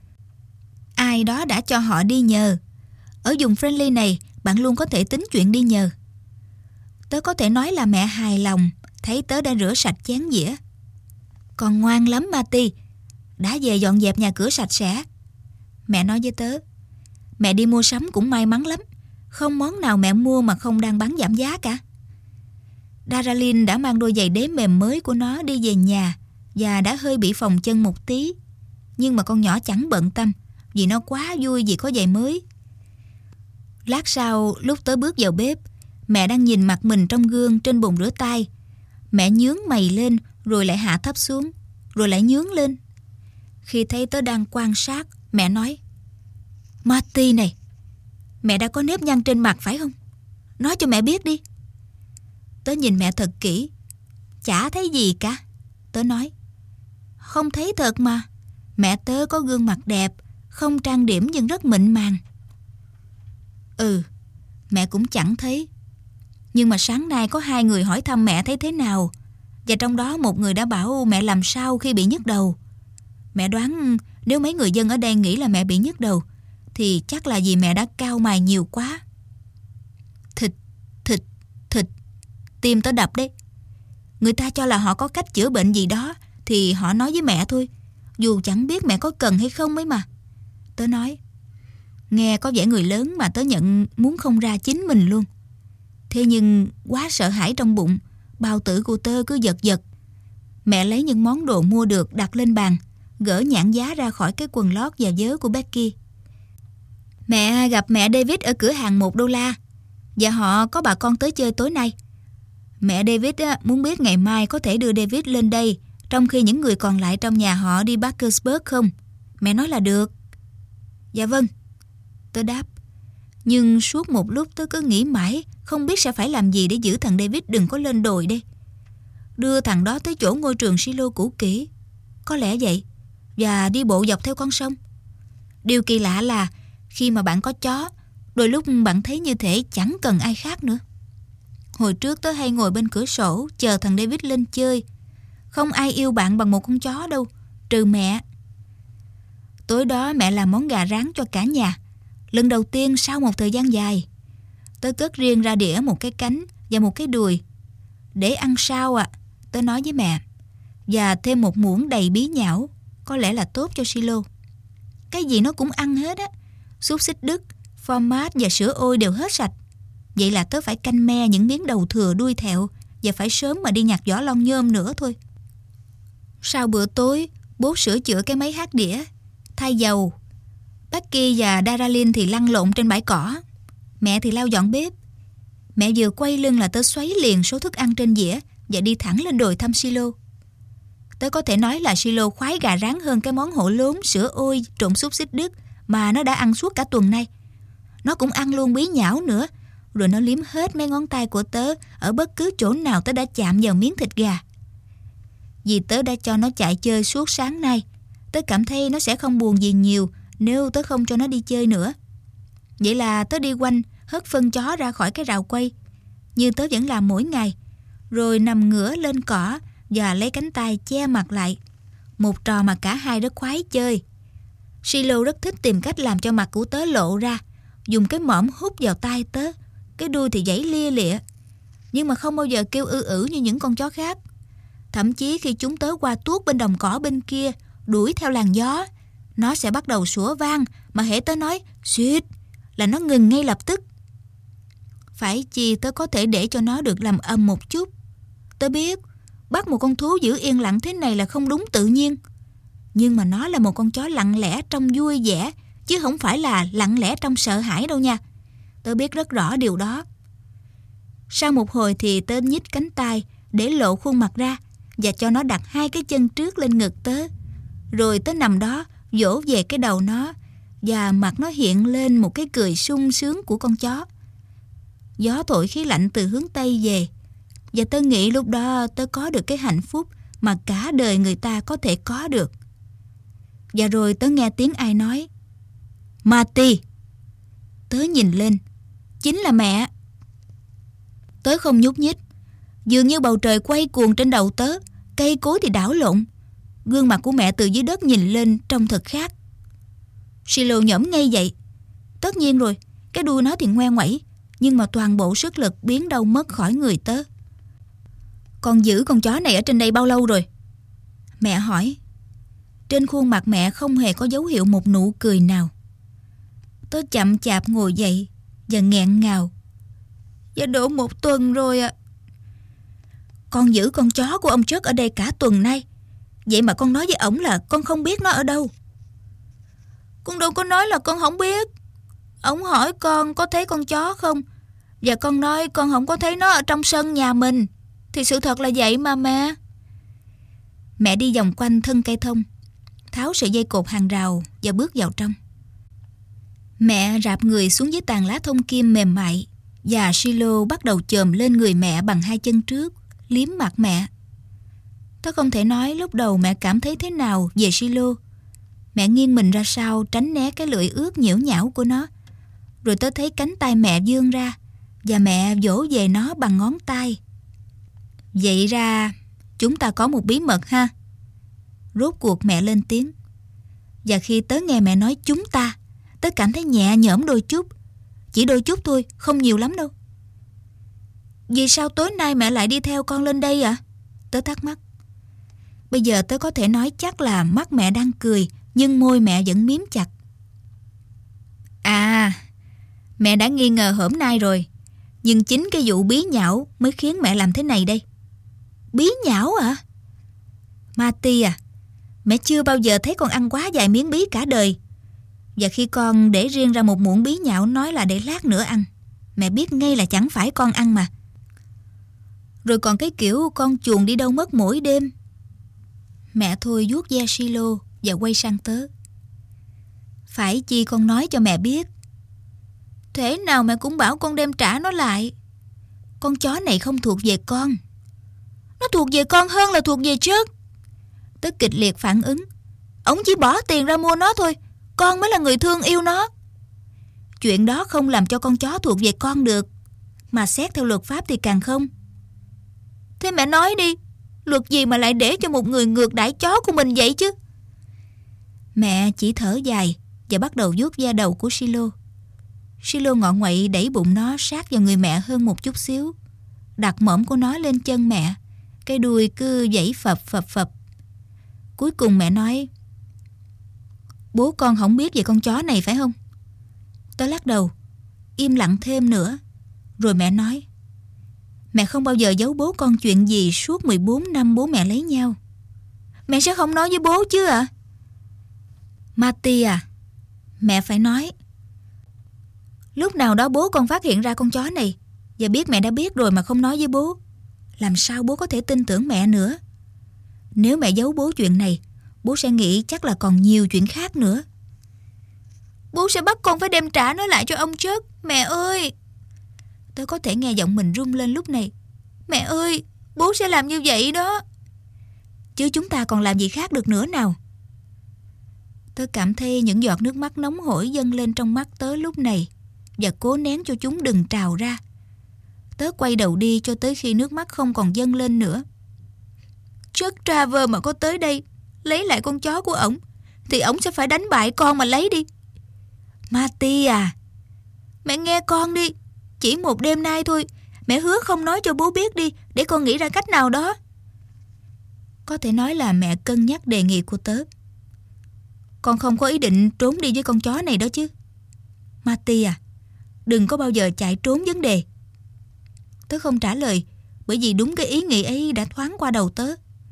Ai đó đã cho họ đi nhờ. Ở vùng Friendly này, bạn luôn có thể tính chuyện đi nhờ. Tớ có thể nói là mẹ hài lòng thấy tớ đã rửa sạch chén dĩa. Còn ngoan lắm Marty, đã về dọn dẹp nhà cửa sạch sẽ. Mẹ nói với tớ, mẹ đi mua sắm cũng may mắn lắm. Không món nào mẹ mua mà không đang bán giảm giá cả. Daralyn đã mang đôi giày đế mềm mới của nó đi về nhà và đã hơi bị phồng chân một tí. Nhưng mà con nhỏ chẳng bận tâm vì nó quá vui vì có giày mới. Lát sau, lúc tớ bước vào bếp, mẹ đang nhìn mặt mình trong gương trên bồn rửa tay. Mẹ nhướng mày lên rồi lại hạ thấp xuống, rồi lại nhướng lên. Khi thấy tớ đang quan sát, mẹ nói, Marty này, mẹ đã có nếp nhăn trên mặt phải không? Nói cho mẹ biết đi. Tớ nhìn mẹ thật kỹ. Chả thấy gì cả, tớ nói. Không thấy thật mà. Mẹ tớ có gương mặt đẹp, không trang điểm nhưng rất mịn màng. Ừ, mẹ cũng chẳng thấy. Nhưng mà sáng nay có 2 người hỏi thăm mẹ thấy thế nào, và trong đó một người đã bảo mẹ làm sao khi bị nhức đầu. Mẹ đoán nếu mấy người dân ở đây nghĩ là mẹ bị nhức đầu thì chắc là vì mẹ đã cau mày nhiều quá. Thịt, thịt, thịt. Tim tớ đập đấy. Người ta cho là họ có cách chữa bệnh gì đó thì họ nói với mẹ thôi. dù chẳng biết mẹ có cần hay không ấy mà. Tớ nói, nghe có vẻ người lớn mà tớ nhận muốn không ra chính mình luôn. Thế nhưng quá sợ hãi trong bụng, bao tử của tớ cứ giật giật. Mẹ lấy những món đồ mua được đặt lên bàn, gỡ nhãn giá ra khỏi cái quần lót và vớ của Becky. Mẹ gặp mẹ David ở cửa hàng $1 và họ có bà con tới chơi tối nay. Mẹ David muốn biết ngày mai có thể đưa David lên đây trong khi những người còn lại trong nhà họ đi Parkersburg không? Mẹ nói là được. Dạ vâng, tớ đáp. Nhưng suốt một lúc tớ cứ nghĩ mãi không biết sẽ phải làm gì để giữ thằng David đừng có lên đồi đây. Đưa thằng đó tới chỗ ngôi trường silo cũ kỹ, có lẽ vậy, và đi bộ dọc theo con sông. Điều kỳ lạ là khi mà bạn có chó, đôi lúc bạn thấy như thể chẳng cần ai khác nữa. Hồi trước tớ hay ngồi bên cửa sổ chờ thằng David lên chơi. Không ai yêu bạn bằng một con chó đâu, trừ mẹ. Tối đó mẹ làm món gà rán cho cả nhà, lần đầu tiên sau một thời gian dài. Tớ cất riêng ra đĩa một cái cánh và một cái đùi. Để ăn sao ạ? Tớ nói với mẹ. Và thêm một muỗng đầy bí nhão, có lẽ là tốt cho silo. Cái gì nó cũng ăn hết á. Xúc xích Đức, phô mát và sữa ôi đều hết sạch. Vậy là tớ phải canh me những miếng đầu thừa đuôi thẹo và phải sớm mà đi nhặt vỏ lon nhôm nữa thôi. Sau bữa tối, bố sửa chữa cái máy hát đĩa, thay dầu. Becky và Daralyn thì lăn lộn trên bãi cỏ. Mẹ thì lau dọn bếp. Mẹ vừa quay lưng là tớ xoáy liền số thức ăn trên dĩa và đi thẳng lên đồi thăm silo. Tớ có thể nói là silo khoái gà rán hơn cái món hổ lốn sữa ôi trộn xúc xích Đức mà nó đã ăn suốt cả tuần nay. Nó cũng ăn luôn bí nhão nữa. Rồi nó liếm hết mấy ngón tay của tớ ở bất cứ chỗ nào tớ đã chạm vào miếng thịt gà. Vì tớ đã cho nó chạy chơi suốt sáng nay, tớ cảm thấy nó sẽ không buồn gì nhiều nếu tớ không cho nó đi chơi nữa. Vậy là tớ đi quanh, hất phân chó ra khỏi cái rào quay, như tớ vẫn làm mỗi ngày, rồi nằm ngửa lên cỏ và lấy cánh tay che mặt lại. Một trò mà cả hai rất khoái chơi. Silo rất thích tìm cách làm cho mặt của tớ lộ ra, dùng cái mõm hút vào tai tớ, cái đuôi thì giãy lia lịa, nhưng mà không bao giờ kêu như những con chó khác. Thậm chí khi chúng tớ qua tuốt bên đồng cỏ bên kia, đuổi theo làn gió, nó sẽ bắt đầu sủa vang, mà hễ tớ nói suýt là nó ngừng ngay lập tức. Phải chi tớ có thể để cho nó được làm ầm một chút. Tớ biết bắt một con thú giữ yên lặng thế này là không đúng tự nhiên, nhưng mà nó là một con chó lặng lẽ trong vui vẻ, chứ không phải là lặng lẽ trong sợ hãi đâu nha. Tớ biết rất rõ điều đó. Sau một hồi thì tớ nhích cánh tay để lộ khuôn mặt ra và cho nó đặt hai cái chân trước lên ngực tớ. Rồi tớ nằm đó vỗ về cái đầu nó, và mặt nó hiện lên một cái cười sung sướng của con chó. Gió thổi khí lạnh từ hướng Tây về, và tớ nghĩ lúc đó tớ có được cái hạnh phúc mà cả đời người ta có thể có được. Và rồi tớ nghe tiếng ai nói Marty. Tớ nhìn lên, chính là mẹ. Tớ không nhúc nhích, dường như bầu trời quay cuồng trên đầu tớ, cây cối thì đảo lộn. Gương mặt của mẹ từ dưới đất nhìn lên trông thật khác. Silo nhổm ngay dậy. Tất nhiên rồi, cái đuôi nó thì ngoe ngoẩy, nhưng mà toàn bộ sức lực biến đâu mất khỏi người tớ. Con giữ con chó này ở trên đây bao lâu rồi? Mẹ hỏi. Trên khuôn mặt mẹ không hề có dấu hiệu một nụ cười nào. Tớ chậm chạp ngồi dậy và nghẹn ngào. Dạ độ 1 tuần rồi ạ. Con giữ con chó của ông Chuck ở đây cả tuần nay. Vậy mà con nói với ổng là con không biết nó ở đâu. Con đâu có nói là con không biết. Ổng hỏi con có thấy con chó không, và con nói con không có thấy nó ở trong sân nhà mình. Thì sự thật là vậy mà mẹ. Mẹ đi vòng quanh thân cây thông, tháo sợi dây cột hàng rào và bước vào trong. Mẹ rạp người xuống dưới tàn lá thông kim mềm mại, và Silo bắt đầu chồm lên người mẹ bằng hai chân trước, liếm mặt mẹ. Tớ không thể nói lúc đầu mẹ cảm thấy thế nào về Silo. Mẹ nghiêng mình ra sau tránh né cái lưỡi ướt nhiễu nhão của nó. Rồi tớ thấy cánh tay mẹ vươn ra, và mẹ vỗ về nó bằng ngón tay. Vậy ra chúng ta có một bí mật ha. Rốt cuộc mẹ lên tiếng. Và khi tớ nghe mẹ nói chúng ta, tớ cảm thấy nhẹ nhõm đôi chút. Chỉ đôi chút thôi, không nhiều lắm đâu. Vì sao tối nay mẹ lại đi theo con lên đây ạ? Tớ thắc mắc. Bây giờ tớ có thể nói chắc là mắt mẹ đang cười, nhưng môi mẹ vẫn miếm chặt. À, mẹ đã nghi ngờ hổm nay rồi. Nhưng chính cái vụ bí nhão mới khiến mẹ làm thế này đây. Bí nhão à? Marty à, mẹ chưa bao giờ thấy con ăn quá vài miếng bí cả đời. Và khi con để riêng ra một muỗng bí nhão nói là để lát nữa ăn, mẹ biết ngay là chẳng phải con ăn mà. Rồi còn cái kiểu con chuồn đi đâu mất mỗi đêm. Mẹ thôi vuốt ve Silo và quay sang tớ. Phải chi con nói cho mẹ biết. Thế nào mẹ cũng bảo con đem trả nó lại. Con chó này không thuộc về con. Nó thuộc về con hơn là thuộc về Chuck. Tớ kịch liệt phản ứng. Ông chỉ bỏ tiền ra mua nó thôi. Con mới là người thương yêu nó. Chuyện đó không làm cho con chó thuộc về con được. Mà xét theo luật pháp thì càng không. Thế mẹ nói đi, luật gì mà lại để cho một người ngược đãi chó của mình vậy chứ? Mẹ chỉ thở dài và bắt đầu vuốt ve đầu của Silo. Silo ngọ nguậy đẩy bụng nó sát vào người mẹ hơn một chút xíu, đặt mõm của nó lên chân mẹ. Cái đuôi cứ giãy phập phập phập. Cuối cùng mẹ nói: Bố con không biết về con chó này phải không? Tớ lắc đầu, im lặng thêm nữa. Rồi mẹ nói: Mẹ không bao giờ giấu bố con chuyện gì suốt 14 năm bố mẹ lấy nhau. Mẹ sẽ không nói với bố chứ ạ? Marty à, mẹ phải nói. Lúc nào đó bố con phát hiện ra con chó này và biết mẹ đã biết rồi mà không nói với bố, làm sao bố có thể tin tưởng mẹ nữa? Nếu mẹ giấu bố chuyện này, bố sẽ nghĩ chắc là còn nhiều chuyện khác nữa. Bố sẽ bắt con phải đem trả nó lại cho ông Chuck. Mẹ ơi! Tớ có thể nghe giọng mình rung lên lúc này. Mẹ ơi! Bố sẽ làm như vậy đó. Chứ chúng ta còn làm gì khác được nữa nào? Tớ cảm thấy những giọt nước mắt nóng hổi dâng lên trong mắt tớ lúc này và cố nén cho chúng đừng trào ra. Tớ quay đầu đi cho tới khi nước mắt không còn dâng lên nữa. Chuck Traver mà có tới đây lấy lại con chó của ổng thì ổng sẽ phải đánh bại con mà lấy đi. Marty à, mẹ nghe con đi. Chỉ một đêm nay thôi. Mẹ hứa không nói cho bố biết đi, để con nghĩ ra cách nào đó. Có thể nói là mẹ cân nhắc đề nghị của tớ. Con không có ý định trốn đi với con chó này đó chứ? Marty à, đừng có bao giờ chạy trốn vấn đề. Tớ không trả lời, bởi vì đúng cái ý nghĩ ấy đã thoáng qua đầu tớ.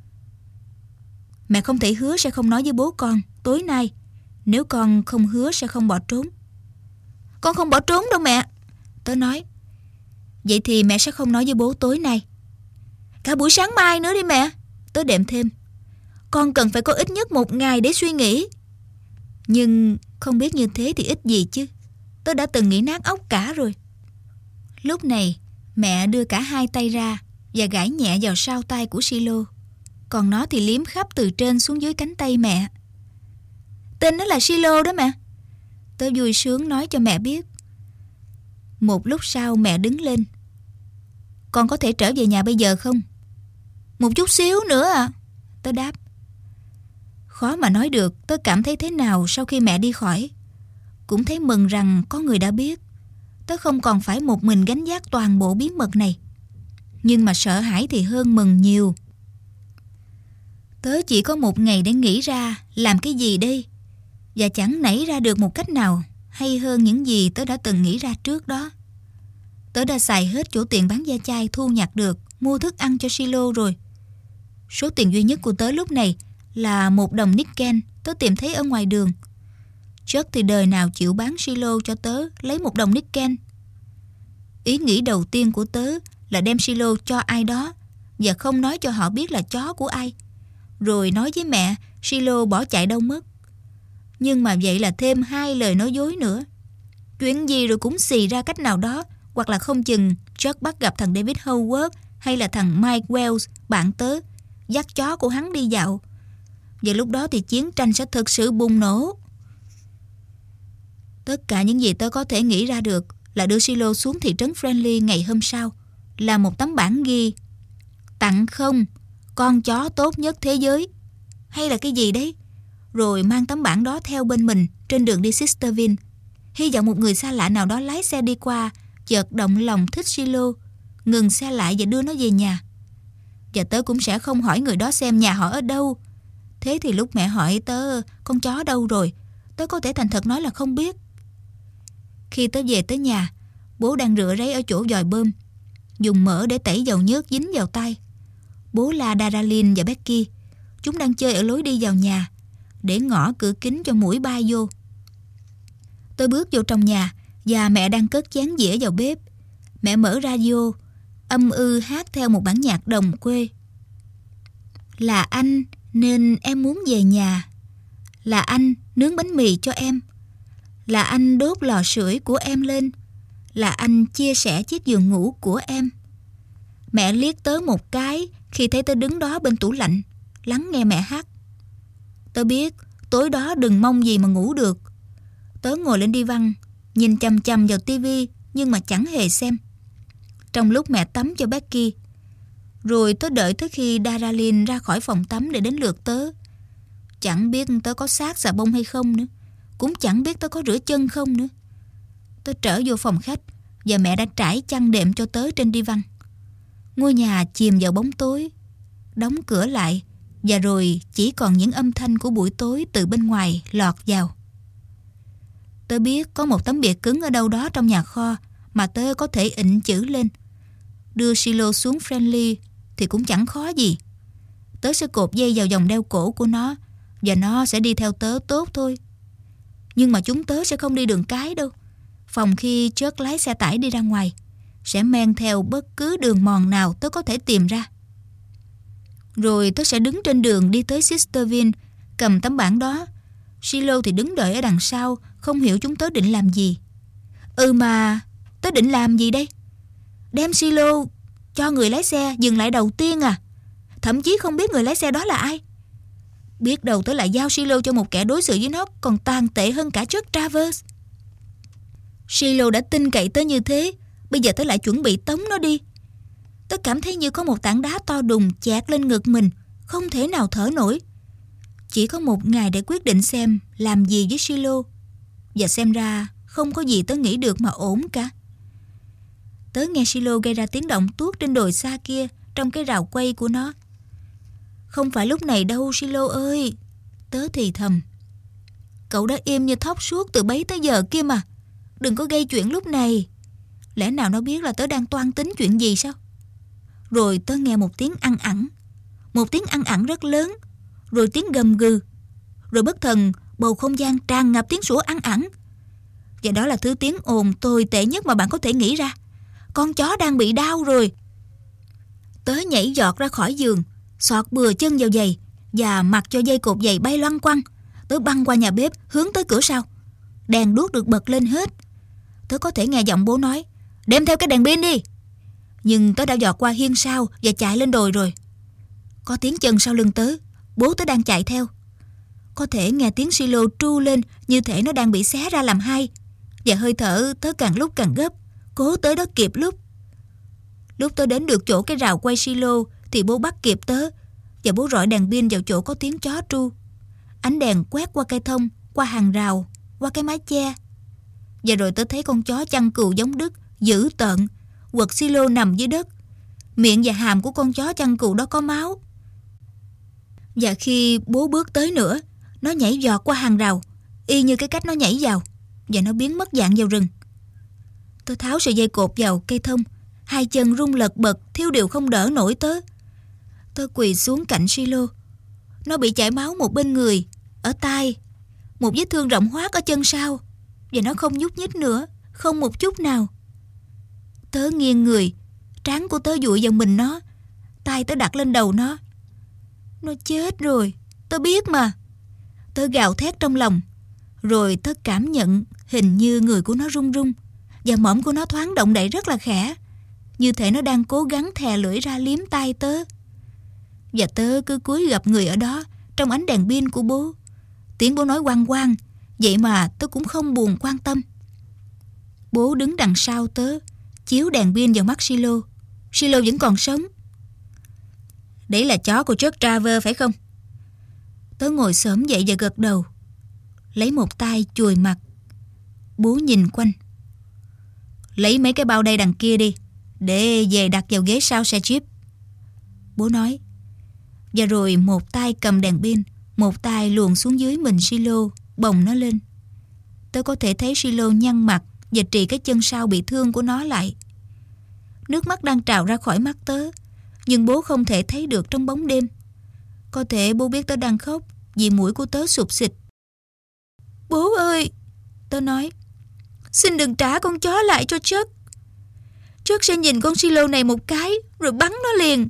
Mẹ không thể hứa sẽ không nói với bố con tối nay. Nếu con không hứa sẽ không bỏ trốn. Con không bỏ trốn đâu mẹ, tớ nói. Vậy thì mẹ sẽ không nói với bố tối nay. Cả buổi sáng mai nữa đi mẹ, tớ đệm thêm. Con cần phải có ít nhất 1 ngày để suy nghĩ. Nhưng không biết như thế thì ít gì chứ. Tớ đã từng nghĩ nát óc cả rồi. Lúc này mẹ đưa cả hai tay ra và gãi nhẹ vào sau tay của Silo. Còn nó thì liếm khắp từ trên xuống dưới cánh tay mẹ. Tên nó là Silo đó mẹ, tớ vui sướng nói cho mẹ biết. Một lúc sau mẹ đứng lên. Con có thể trở về nhà bây giờ không? Một chút xíu nữa à, tớ đáp. Khó mà nói được tớ cảm thấy thế nào sau khi mẹ đi khỏi. Cũng thấy mừng rằng có người đã biết. Tớ không còn phải một mình gánh vác toàn bộ bí mật này. Nhưng mà sợ hãi thì hơn mừng nhiều. Tớ chỉ có 1 ngày để nghĩ ra làm cái gì đây, và chẳng nảy ra được một cách nào hay hơn những gì tớ đã từng nghĩ ra trước đó. Tớ đã xài hết chỗ tiền bán da chai thu nhặt được mua thức ăn cho Silo rồi. Số tiền duy nhất của tớ lúc này là 1 đồng nickel tớ tìm thấy ở ngoài đường. Chuck thì đời nào chịu bán Silo cho tớ lấy 1 đồng nickel. Ý nghĩ đầu tiên của tớ là đem Silo cho ai đó và không nói cho họ biết là chó của ai. Rồi nói với mẹ Silo bỏ chạy đâu mất. Nhưng mà vậy là thêm 2 lời nói dối nữa. Chuyện gì rồi cũng xì ra cách nào đó. Hoặc là không chừng Chuck bắt gặp thằng David Howard hay là thằng Mike Wells, bạn tớ, dắt chó của hắn đi dạo. Và lúc đó thì chiến tranh sẽ thực sự bùng nổ. Tất cả những gì tớ có thể nghĩ ra được là đưa Silo xuống thị trấn Friendly ngày hôm sau, là một tấm bảng ghi tặng không, con chó tốt nhất thế giới, hay là cái gì đấy. Rồi mang tấm bảng đó theo bên mình trên đường đi Sisterville. Hy vọng một người xa lạ nào đó lái xe đi qua chợt động lòng thích Silo, ngừng xe lại và đưa nó về nhà. Và tớ cũng sẽ không hỏi người đó xem nhà họ ở đâu. Thế thì lúc mẹ hỏi tớ con chó đâu rồi, tớ có thể thành thật nói là không biết. Khi tớ về tới nhà, bố đang rửa ráy ở chỗ vòi bơm, dùng mỡ để tẩy dầu nhớt dính vào tay. Bố la Daralyn và Becky. Chúng đang chơi ở lối đi vào nhà, để ngỏ cửa kính cho muỗi bay vô. Tôi bước vô trong nhà và mẹ đang cất chén dĩa vào bếp. Mẹ mở radio, âm ư hát theo một bản nhạc đồng quê. Là anh nên em muốn về nhà. Là anh nướng bánh mì cho em. Là anh đốt lò sưởi của em lên. Là anh chia sẻ chiếc giường ngủ của em. Mẹ liếc tớ một cái khi thấy tớ đứng đó bên tủ lạnh, lắng nghe mẹ hát. Tớ biết tối đó đừng mong gì mà ngủ được. Tớ ngồi lên đi văn, nhìn chằm chằm vào tivi nhưng mà chẳng hề xem. Trong lúc mẹ tắm cho Becky, rồi tớ đợi tới khi Daralyn ra khỏi phòng tắm để đến lượt tớ. Chẳng biết tớ có xát xà bông hay không nữa, cũng chẳng biết tớ có rửa chân không nữa. Tớ trở vô phòng khách và mẹ đã trải chăn đệm cho tớ trên đi văn. Ngôi nhà chìm vào bóng tối, đóng cửa lại, và rồi chỉ còn những âm thanh của buổi tối từ bên ngoài lọt vào. Tớ biết có một tấm bìa cứng ở đâu đó trong nhà kho mà tớ có thể ịnh chữ lên. Đưa Silo xuống Friendly thì cũng chẳng khó gì. Tớ sẽ cột dây vào vòng đeo cổ của nó và nó sẽ đi theo tớ tốt thôi. Nhưng mà chúng tớ sẽ không đi đường cái đâu. Phòng khi Chuck lái xe tải đi ra ngoài, sẽ men theo bất cứ đường mòn nào tớ có thể tìm ra. Rồi tớ sẽ đứng trên đường đi tới Sisterville, cầm tấm bảng đó. Silo thì đứng đợi ở đằng sau, không hiểu chúng tớ định làm gì. Mà tớ định làm gì đây? Đem Silo cho người lái xe dừng lại đầu tiên à? Thậm chí không biết người lái xe đó là ai. Biết đâu tớ lại giao Silo cho một kẻ đối xử với nó còn tàn tệ hơn cả Chuck Travers. Silo đã tin cậy tớ như thế, bây giờ tớ lại chuẩn bị tống nó đi. Tớ cảm thấy như có một tảng đá to đùng chạc lên ngực mình, không thể nào thở nổi. Chỉ có một ngày để quyết định xem làm gì với Silo, và xem ra không có gì tớ nghĩ được mà ổn cả. Tớ nghe Silo gây ra tiếng động tuốt trên đồi xa kia trong cái rào quay của nó. Không phải lúc này đâu Silo ơi, tớ thì thầm. Cậu đã im như thóc suốt từ bấy tới giờ kia mà. Đừng có gây chuyện lúc này. Lẽ nào nó biết là tớ đang toan tính chuyện gì sao? Rồi tớ nghe một tiếng ăn ẳng. Một tiếng ăn ẳng rất lớn. Rồi tiếng gầm gừ. Rồi bất thần bầu không gian tràn ngập tiếng sủa ăn ẳng. Và đó là thứ tiếng ồn tồi tệ nhất mà bạn có thể nghĩ ra. Con chó đang bị đau rồi. Tớ nhảy giọt ra khỏi giường, xọt bừa chân vào giày và mặc cho dây cột giày bay loăng quăng. Tớ băng qua nhà bếp hướng tới cửa sau. Đèn đuốc được bật lên hết. Tớ có thể nghe giọng bố nói, đem theo cái đèn pin đi. Nhưng tớ đã giọt qua hiên sau và chạy lên đồi rồi. Có tiếng chân sau lưng tớ. Bố tớ đang chạy theo. Có thể nghe tiếng Silo tru lên như thể nó đang bị xé ra làm hai. Và hơi thở tớ càng lúc càng gấp, cố tới đó kịp lúc. Lúc tớ đến được chỗ cái rào quay Silo thì bố bắt kịp tớ, và bố rọi đèn pin vào chỗ có tiếng chó tru. Ánh đèn quét qua cây thông, qua hàng rào, qua cái mái che. Và rồi tớ thấy con chó chăn cừu giống Đức, dữ tợn, quật Silo nằm dưới đất. Miệng và hàm của con chó chăn cừu đó có máu. Và khi bố bước tới nữa, nó nhảy giọt qua hàng rào, y như cái cách nó nhảy vào, và nó biến mất dạng vào rừng. Tớ tháo sợi dây cột vào cây thông, hai chân rung lật bật, thiếu điều không đỡ nổi tớ. Tớ quỳ xuống cạnh Silo. Nó bị chảy máu một bên người, ở tai, một vết thương rộng hoác ở chân sau, và nó không nhúc nhích nữa, không một chút nào. Tớ nghiêng người, trán của tớ dụi vào mình nó, tay tớ đặt lên đầu nó. Nó chết rồi, tớ biết mà. Tớ gào thét trong lòng. Rồi tớ cảm nhận hình như người của nó rung rung, và mõm của nó thoáng động đậy rất là khẽ, như thể nó đang cố gắng thè lưỡi ra liếm tay tớ. Và tớ cứ cúi gập người ở đó trong ánh đèn pin của bố. Tiếng bố nói oang oang, vậy mà tớ cũng không buồn quan tâm. Bố đứng đằng sau tớ, chiếu đèn pin vào mắt Silo. Silo vẫn còn sống. Đấy là chó của Chuck Travers phải không? Tớ ngồi xổm dậy và gật đầu, lấy một tay chùi mặt. Bố nhìn quanh. Lấy mấy cái bao đây đằng kia đi, để về đặt vào ghế sau xe Jeep. Bố nói. Và rồi một tay cầm đèn pin, một tay luồn xuống dưới mình Silo, bồng nó lên. Tớ có thể thấy Silo nhăn mặt và trì cái chân sau bị thương của nó lại. Nước mắt đang trào ra khỏi mắt tớ, nhưng bố không thể thấy được trong bóng đêm. Có thể bố biết tớ đang khóc vì mũi của tớ sụp xịt. Bố ơi, tớ nói, xin đừng trả con chó lại cho Chuck. Chuck sẽ nhìn con Silo này một cái rồi bắn nó liền.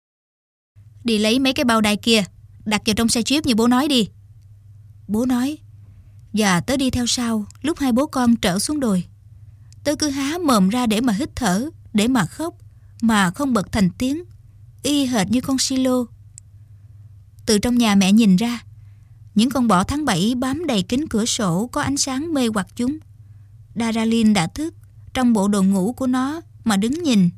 Đi lấy mấy cái bao đai kia, đặt vào trong xe jeep như bố nói đi. Bố nói. Và tớ đi theo sau lúc hai bố con trở xuống đồi. Tớ cứ há mồm ra để mà hít thở, để mà khóc, mà không bật thành tiếng, y hệt như con Silo. Từ trong nhà mẹ nhìn ra, những con bọ tháng 7 bám đầy kính cửa sổ có ánh sáng mê hoặc chúng. Daralyn đã thức trong bộ đồ ngủ của nó mà đứng nhìn.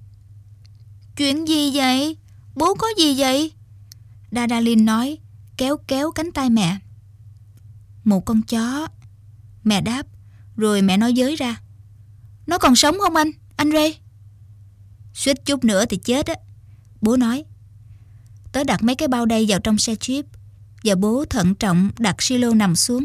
Chuyện gì vậy? Bố có gì vậy? Daralyn nói, kéo kéo cánh tay mẹ. Một con chó. Mẹ đáp, rồi mẹ nói dới ra. Nó còn sống không anh Ray? Suýt chút nữa thì chết á, bố nói. Tớ đặt mấy cái bao đay vào trong xe jeep và bố thận trọng đặt Silo nằm xuống.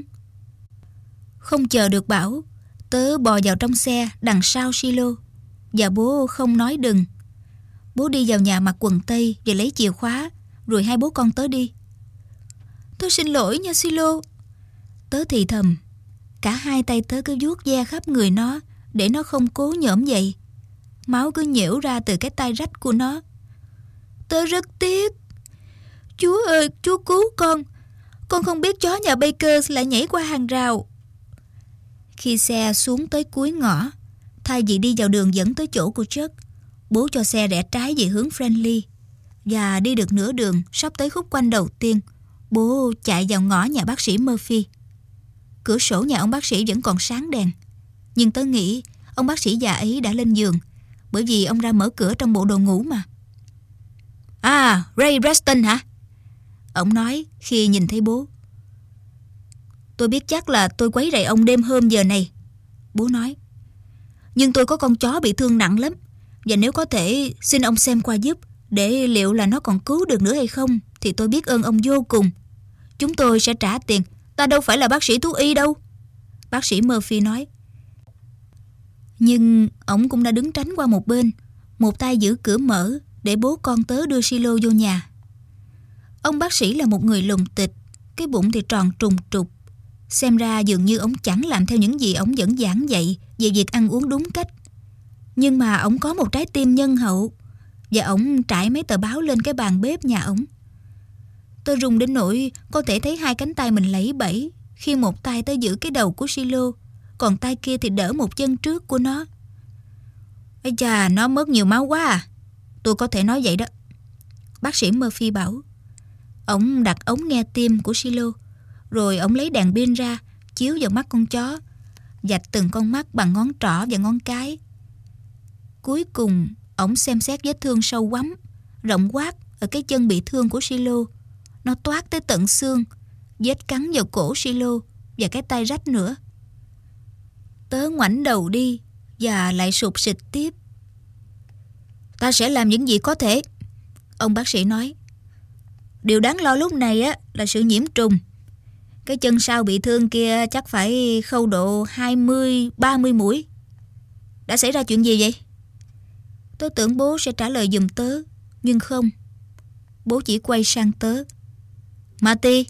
Không chờ được bảo, tớ bò vào trong xe đằng sau Silo và bố không nói đừng. Bố đi vào nhà mặc quần tây và lấy chìa khóa, rồi hai bố con tớ đi. Tôi xin lỗi nha Silo, tớ thì thầm. Cả hai tay tớ cứ vuốt ve khắp người nó để nó không cố nhổm dậy. Máu cứ nhễu ra từ cái tay rách của nó. Tớ rất tiếc. Chúa ơi, Chúa cứu con. Con không biết chó nhà Baker lại nhảy qua hàng rào. Khi xe xuống tới cuối ngõ, thay vì đi vào đường dẫn tới chỗ của Chuck, bố cho xe rẽ trái về hướng Friendly. Và đi được nửa đường, sắp tới khúc quanh đầu tiên, bố chạy vào ngõ nhà bác sĩ Murphy. Cửa sổ nhà ông bác sĩ vẫn còn sáng đèn, nhưng tớ nghĩ ông bác sĩ già ấy đã lên giường, bởi vì ông ra mở cửa trong bộ đồ ngủ mà. À, Ray Preston hả? Ông nói khi nhìn thấy bố. Tôi biết chắc là tôi quấy rầy ông đêm hôm giờ này, bố nói. Nhưng tôi có con chó bị thương nặng lắm, và nếu có thể xin ông xem qua giúp, để liệu là nó còn cứu được nữa hay không, thì tôi biết ơn ông vô cùng. Chúng tôi sẽ trả tiền. Ta đâu phải là bác sĩ thú y đâu, bác sĩ Murphy nói. Nhưng ông cũng đã đứng tránh qua một bên, một tay giữ cửa mở để bố con tớ đưa Silo vô nhà. Ông bác sĩ là một người lùng tịch, cái bụng thì tròn trùng trục. Xem ra dường như ông chẳng làm theo những gì ông vẫn giảng dạy về việc ăn uống đúng cách. Nhưng mà ông có một trái tim nhân hậu, và ông trải mấy tờ báo lên cái bàn bếp nhà ông. Tôi run đến nỗi có thể thấy hai cánh tay mình lẫy bẫy khi một tay tớ giữ cái đầu của Silo, còn tay kia thì đỡ một chân trước của nó. Ây chà, nó mất nhiều máu quá à. Tôi có thể nói vậy đó, bác sĩ Murphy bảo. Ông đặt ống nghe tim của Silo, rồi ông lấy đèn pin ra chiếu vào mắt con chó, vạch từng con mắt bằng ngón trỏ và ngón cái. Cuối cùng ông xem xét vết thương sâu quắm, rộng quát ở cái chân bị thương của Silo. Nó toát tới tận xương, vết cắn vào cổ Silo và cái tay rách nữa. Tớ ngoảnh đầu đi và lại sụt sịt tiếp. Ta sẽ làm những gì có thể, ông bác sĩ nói. Điều đáng lo lúc này á là sự nhiễm trùng. Cái chân sau bị thương kia chắc phải khâu độ 20-30 mũi. Đã xảy ra chuyện gì vậy? Tớ tưởng bố sẽ trả lời giùm tớ, nhưng không. Bố chỉ quay sang tớ. Marty.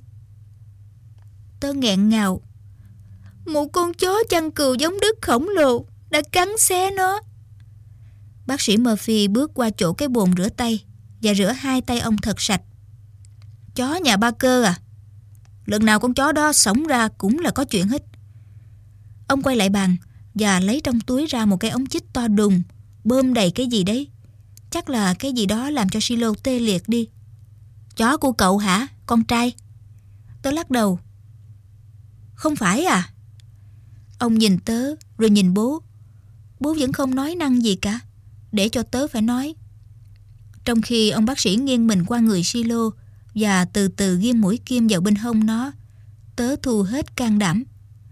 Tớ nghẹn ngào. Một con chó chăn cừu giống Đức khổng lồ đã cắn xé nó. Bác sĩ Murphy bước qua chỗ cái bồn rửa tay và rửa hai tay ông thật sạch. Chó nhà Baker à? Lần nào con chó đó xổng ra cũng là có chuyện hết. Ông quay lại bàn và lấy trong túi ra một cái ống chích to đùng, bơm đầy cái gì đấy. Chắc là cái gì đó làm cho Silo tê liệt đi. Chó của cậu hả, con trai? Tớ lắc đầu. Không phải à? Ông nhìn tớ rồi nhìn bố. Bố vẫn không nói năng gì cả, để cho tớ phải nói. Trong khi ông bác sĩ nghiêng mình qua người Silo và từ từ ghim mũi kim vào bên hông nó, tớ thu hết can đảm.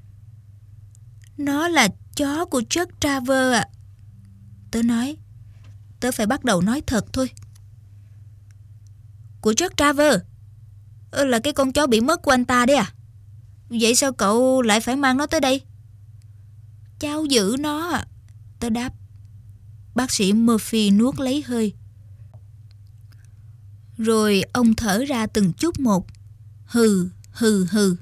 Nó là chó của Chuck Travers ạ. Tớ nói. Tớ phải bắt đầu nói thật thôi. Của Chuck Traver. Là cái con chó bị mất của anh ta đấy à? Vậy sao cậu lại phải mang nó tới đây? Cháu giữ nó à, tớ đáp. Bác sĩ Murphy nuốt lấy hơi. Rồi ông thở ra từng chút một. Hừ, hừ, hừ.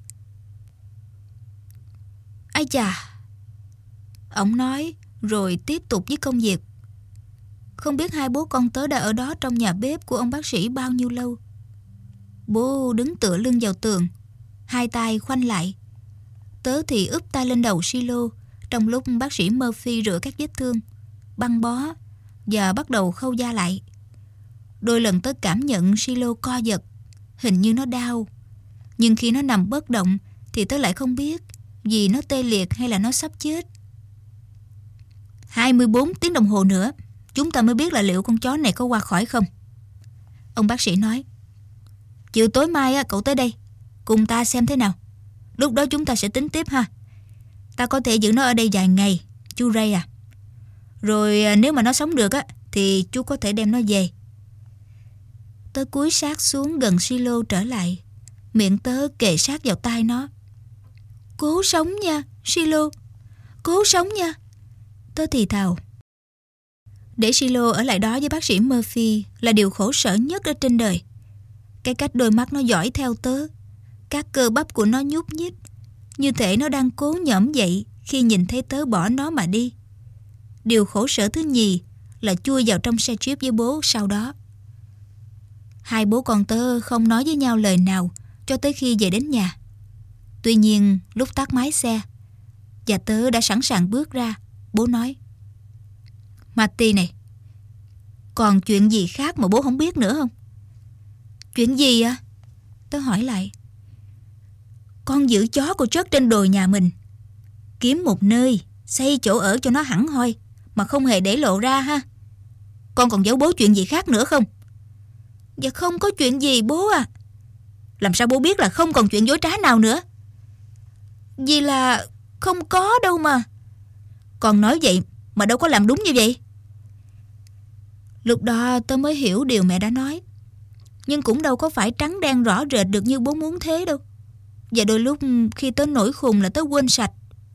Ái chà, ông nói rồi tiếp tục với công việc. Không biết hai bố con tớ đã ở đó trong nhà bếp của ông bác sĩ bao nhiêu lâu. Bố đứng tựa lưng vào tường, hai tay khoanh lại. Tớ thì úp tay lên đầu Silo trong lúc bác sĩ Murphy rửa các vết thương, băng bó và bắt đầu khâu da lại. Đôi lần tớ cảm nhận Silo co giật, hình như nó đau. Nhưng khi nó nằm bất động thì tớ lại không biết vì nó tê liệt hay là nó sắp chết. 24 tiếng đồng hồ nữa chúng ta mới biết là liệu con chó này có qua khỏi không. Ông bác sĩ nói. Chiều tối mai cậu tới đây cùng ta xem thế nào. Lúc đó chúng ta sẽ tính tiếp ha. Ta có thể giữ nó ở đây vài ngày, chú Ray à. Rồi nếu mà nó sống được thì chú có thể đem nó về. Tớ cúi sát xuống gần Silo trở lại. Miệng tớ kề sát vào tai nó. Cố sống nha, Silo. Cố sống nha. Tớ thì thào. Để Silo ở lại đó với bác sĩ Murphy là điều khổ sở nhất ở trên đời. Cái cách đôi mắt nó dõi theo tớ, các cơ bắp của nó nhúc nhích, như thể nó đang cố nhổm dậy khi nhìn thấy tớ bỏ nó mà đi. Điều khổ sở thứ nhì là chui vào trong xe Jeep với bố sau đó. Hai bố con tớ không nói với nhau lời nào cho tới khi về đến nhà. Tuy nhiên lúc tắt máy xe và tớ đã sẵn sàng bước ra, bố nói. Marty này, còn chuyện gì khác mà bố không biết nữa không? Chuyện gì ạ? Tớ hỏi lại. Con giữ chó của Chuck trên đồi nhà mình. Kiếm một nơi xây chỗ ở cho nó hẳn hoi mà không hề để lộ ra ha. Con còn giấu bố chuyện gì khác nữa không? Dạ không có chuyện gì bố à. Làm sao bố biết là không còn chuyện dối trá nào nữa? Vì là không có đâu mà. Con nói vậy mà đâu có làm đúng như vậy. Lúc đó tớ mới hiểu điều mẹ đã nói. Nhưng cũng đâu có phải trắng đen rõ rệt được như bố muốn thế đâu. Và đôi lúc khi tớ nổi khùng là tớ quên sạch.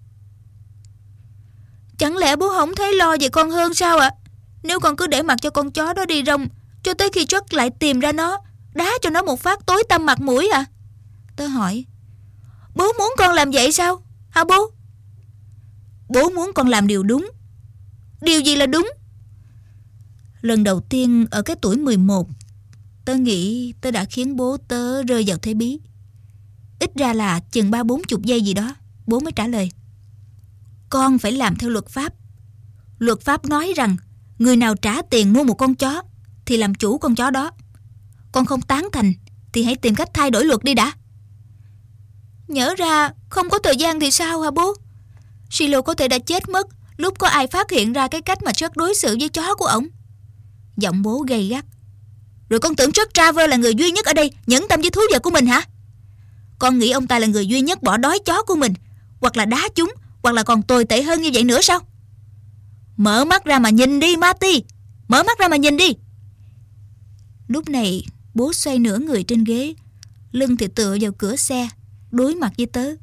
Chẳng lẽ bố không thấy lo về con hơn sao ạ? Nếu con cứ để mặc cho con chó đó đi rong cho tới khi Chuck lại tìm ra nó, đá cho nó một phát tối tăm mặt mũi à? Tớ hỏi. Bố muốn con làm vậy sao? Hả bố? Bố muốn con làm điều đúng. Điều gì là đúng? Lần đầu tiên ở cái tuổi 11, tớ nghĩ tớ đã khiến bố tớ rơi vào thế bí. Ít ra là chừng 30-40 giây gì đó, bố mới trả lời. Con phải làm theo luật pháp. Luật pháp nói rằng người nào trả tiền mua một con chó thì làm chủ con chó đó. Con không tán thành thì hãy tìm cách thay đổi luật đi đã. Nhỡ ra không có thời gian thì sao hả bố? Silo có thể đã chết mất lúc có ai phát hiện ra cái cách mà Chuck đối xử với chó của ổng. Giọng bố gay gắt. Rồi con tưởng Chuck Traver là người duy nhất ở đây nhẫn tâm với thú vật của mình hả? Con nghĩ ông ta là người duy nhất bỏ đói chó của mình, hoặc là đá chúng, hoặc là còn tồi tệ hơn như vậy nữa sao? Mở mắt ra mà nhìn đi Marty. Mở mắt ra mà nhìn đi. Lúc này bố xoay nửa người trên ghế, lưng thì tựa vào cửa xe, đối mặt với tớ.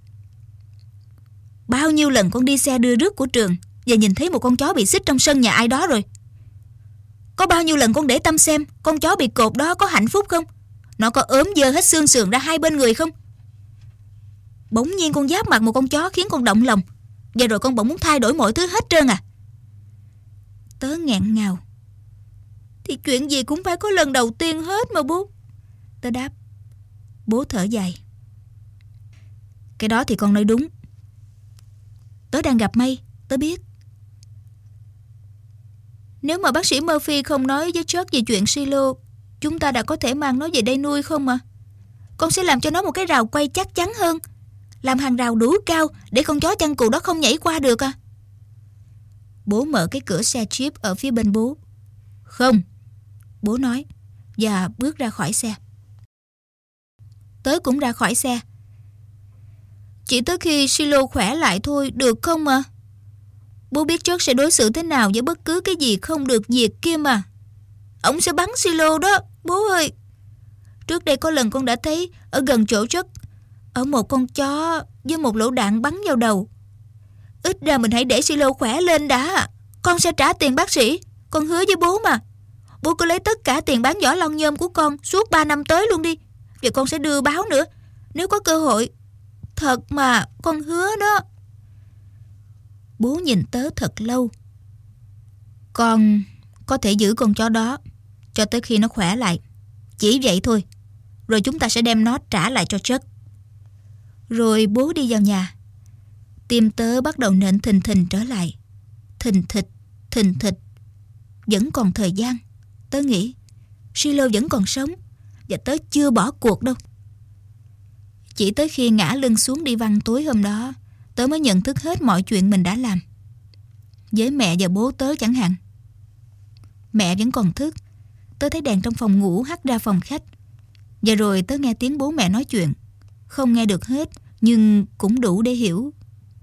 Bao nhiêu lần con đi xe đưa rước của trường và nhìn thấy một con chó bị xích trong sân nhà ai đó rồi? Có bao nhiêu lần con để tâm xem con chó bị cột đó có hạnh phúc không? Nó có ốm dơ hết xương sườn ra hai bên người không? Bỗng nhiên con giáp mặt một con chó khiến con động lòng, và rồi con bỗng muốn thay đổi mọi thứ hết trơn à? Tớ nghẹn ngào. Thì chuyện gì cũng phải có lần đầu tiên hết mà bố. Tớ đáp. Bố thở dài. Cái đó thì con nói đúng. Tớ đang gặp may, tớ biết. Nếu mà bác sĩ Murphy không nói với Chuck về chuyện Silo, chúng ta đã có thể mang nó về đây nuôi không à? Con sẽ làm cho nó một cái rào quay chắc chắn hơn, làm hàng rào đủ cao để con chó chăn cừu đó không nhảy qua được à? Bố mở cái cửa xe Jeep ở phía bên bố. Không, bố nói, và bước ra khỏi xe. Tớ cũng ra khỏi xe. Chỉ tới khi Silo khỏe lại thôi, được không à? Bố biết Chuck sẽ đối xử thế nào với bất cứ cái gì không được diệt kia mà. Ông sẽ bắn Silo đó, Bố ơi, trước đây có lần con đã thấy ở gần chỗ Chuck, ở một con chó với một lỗ đạn bắn vào đầu. Ít ra mình hãy để Silo khỏe lên đã. Con sẽ trả tiền bác sĩ, con hứa với bố mà. Bố cứ lấy tất cả tiền bán giỏ lon nhôm của con suốt 3 năm tới luôn đi. Và con sẽ đưa báo nữa, nếu có cơ hội. Thật mà, con hứa đó. Bố nhìn tớ thật lâu. Con có thể giữ con chó đó cho tới khi nó khỏe lại. Chỉ vậy thôi. Rồi chúng ta sẽ đem nó trả lại cho Chuck. Rồi bố đi vào nhà. Tim tớ bắt đầu nện thình thình trở lại. Thình thịch, thình thịch. Vẫn còn thời gian. Tớ nghĩ Silo vẫn còn sống, và tớ chưa bỏ cuộc đâu. Chỉ tới khi ngã lưng xuống đi văn tối hôm đó, tớ mới nhận thức hết mọi chuyện mình đã làm. Với mẹ và bố tớ chẳng hạn. Mẹ vẫn còn thức. Tớ thấy đèn trong phòng ngủ hắt ra phòng khách. Và rồi tớ nghe tiếng bố mẹ nói chuyện. Không nghe được hết, nhưng cũng đủ để hiểu.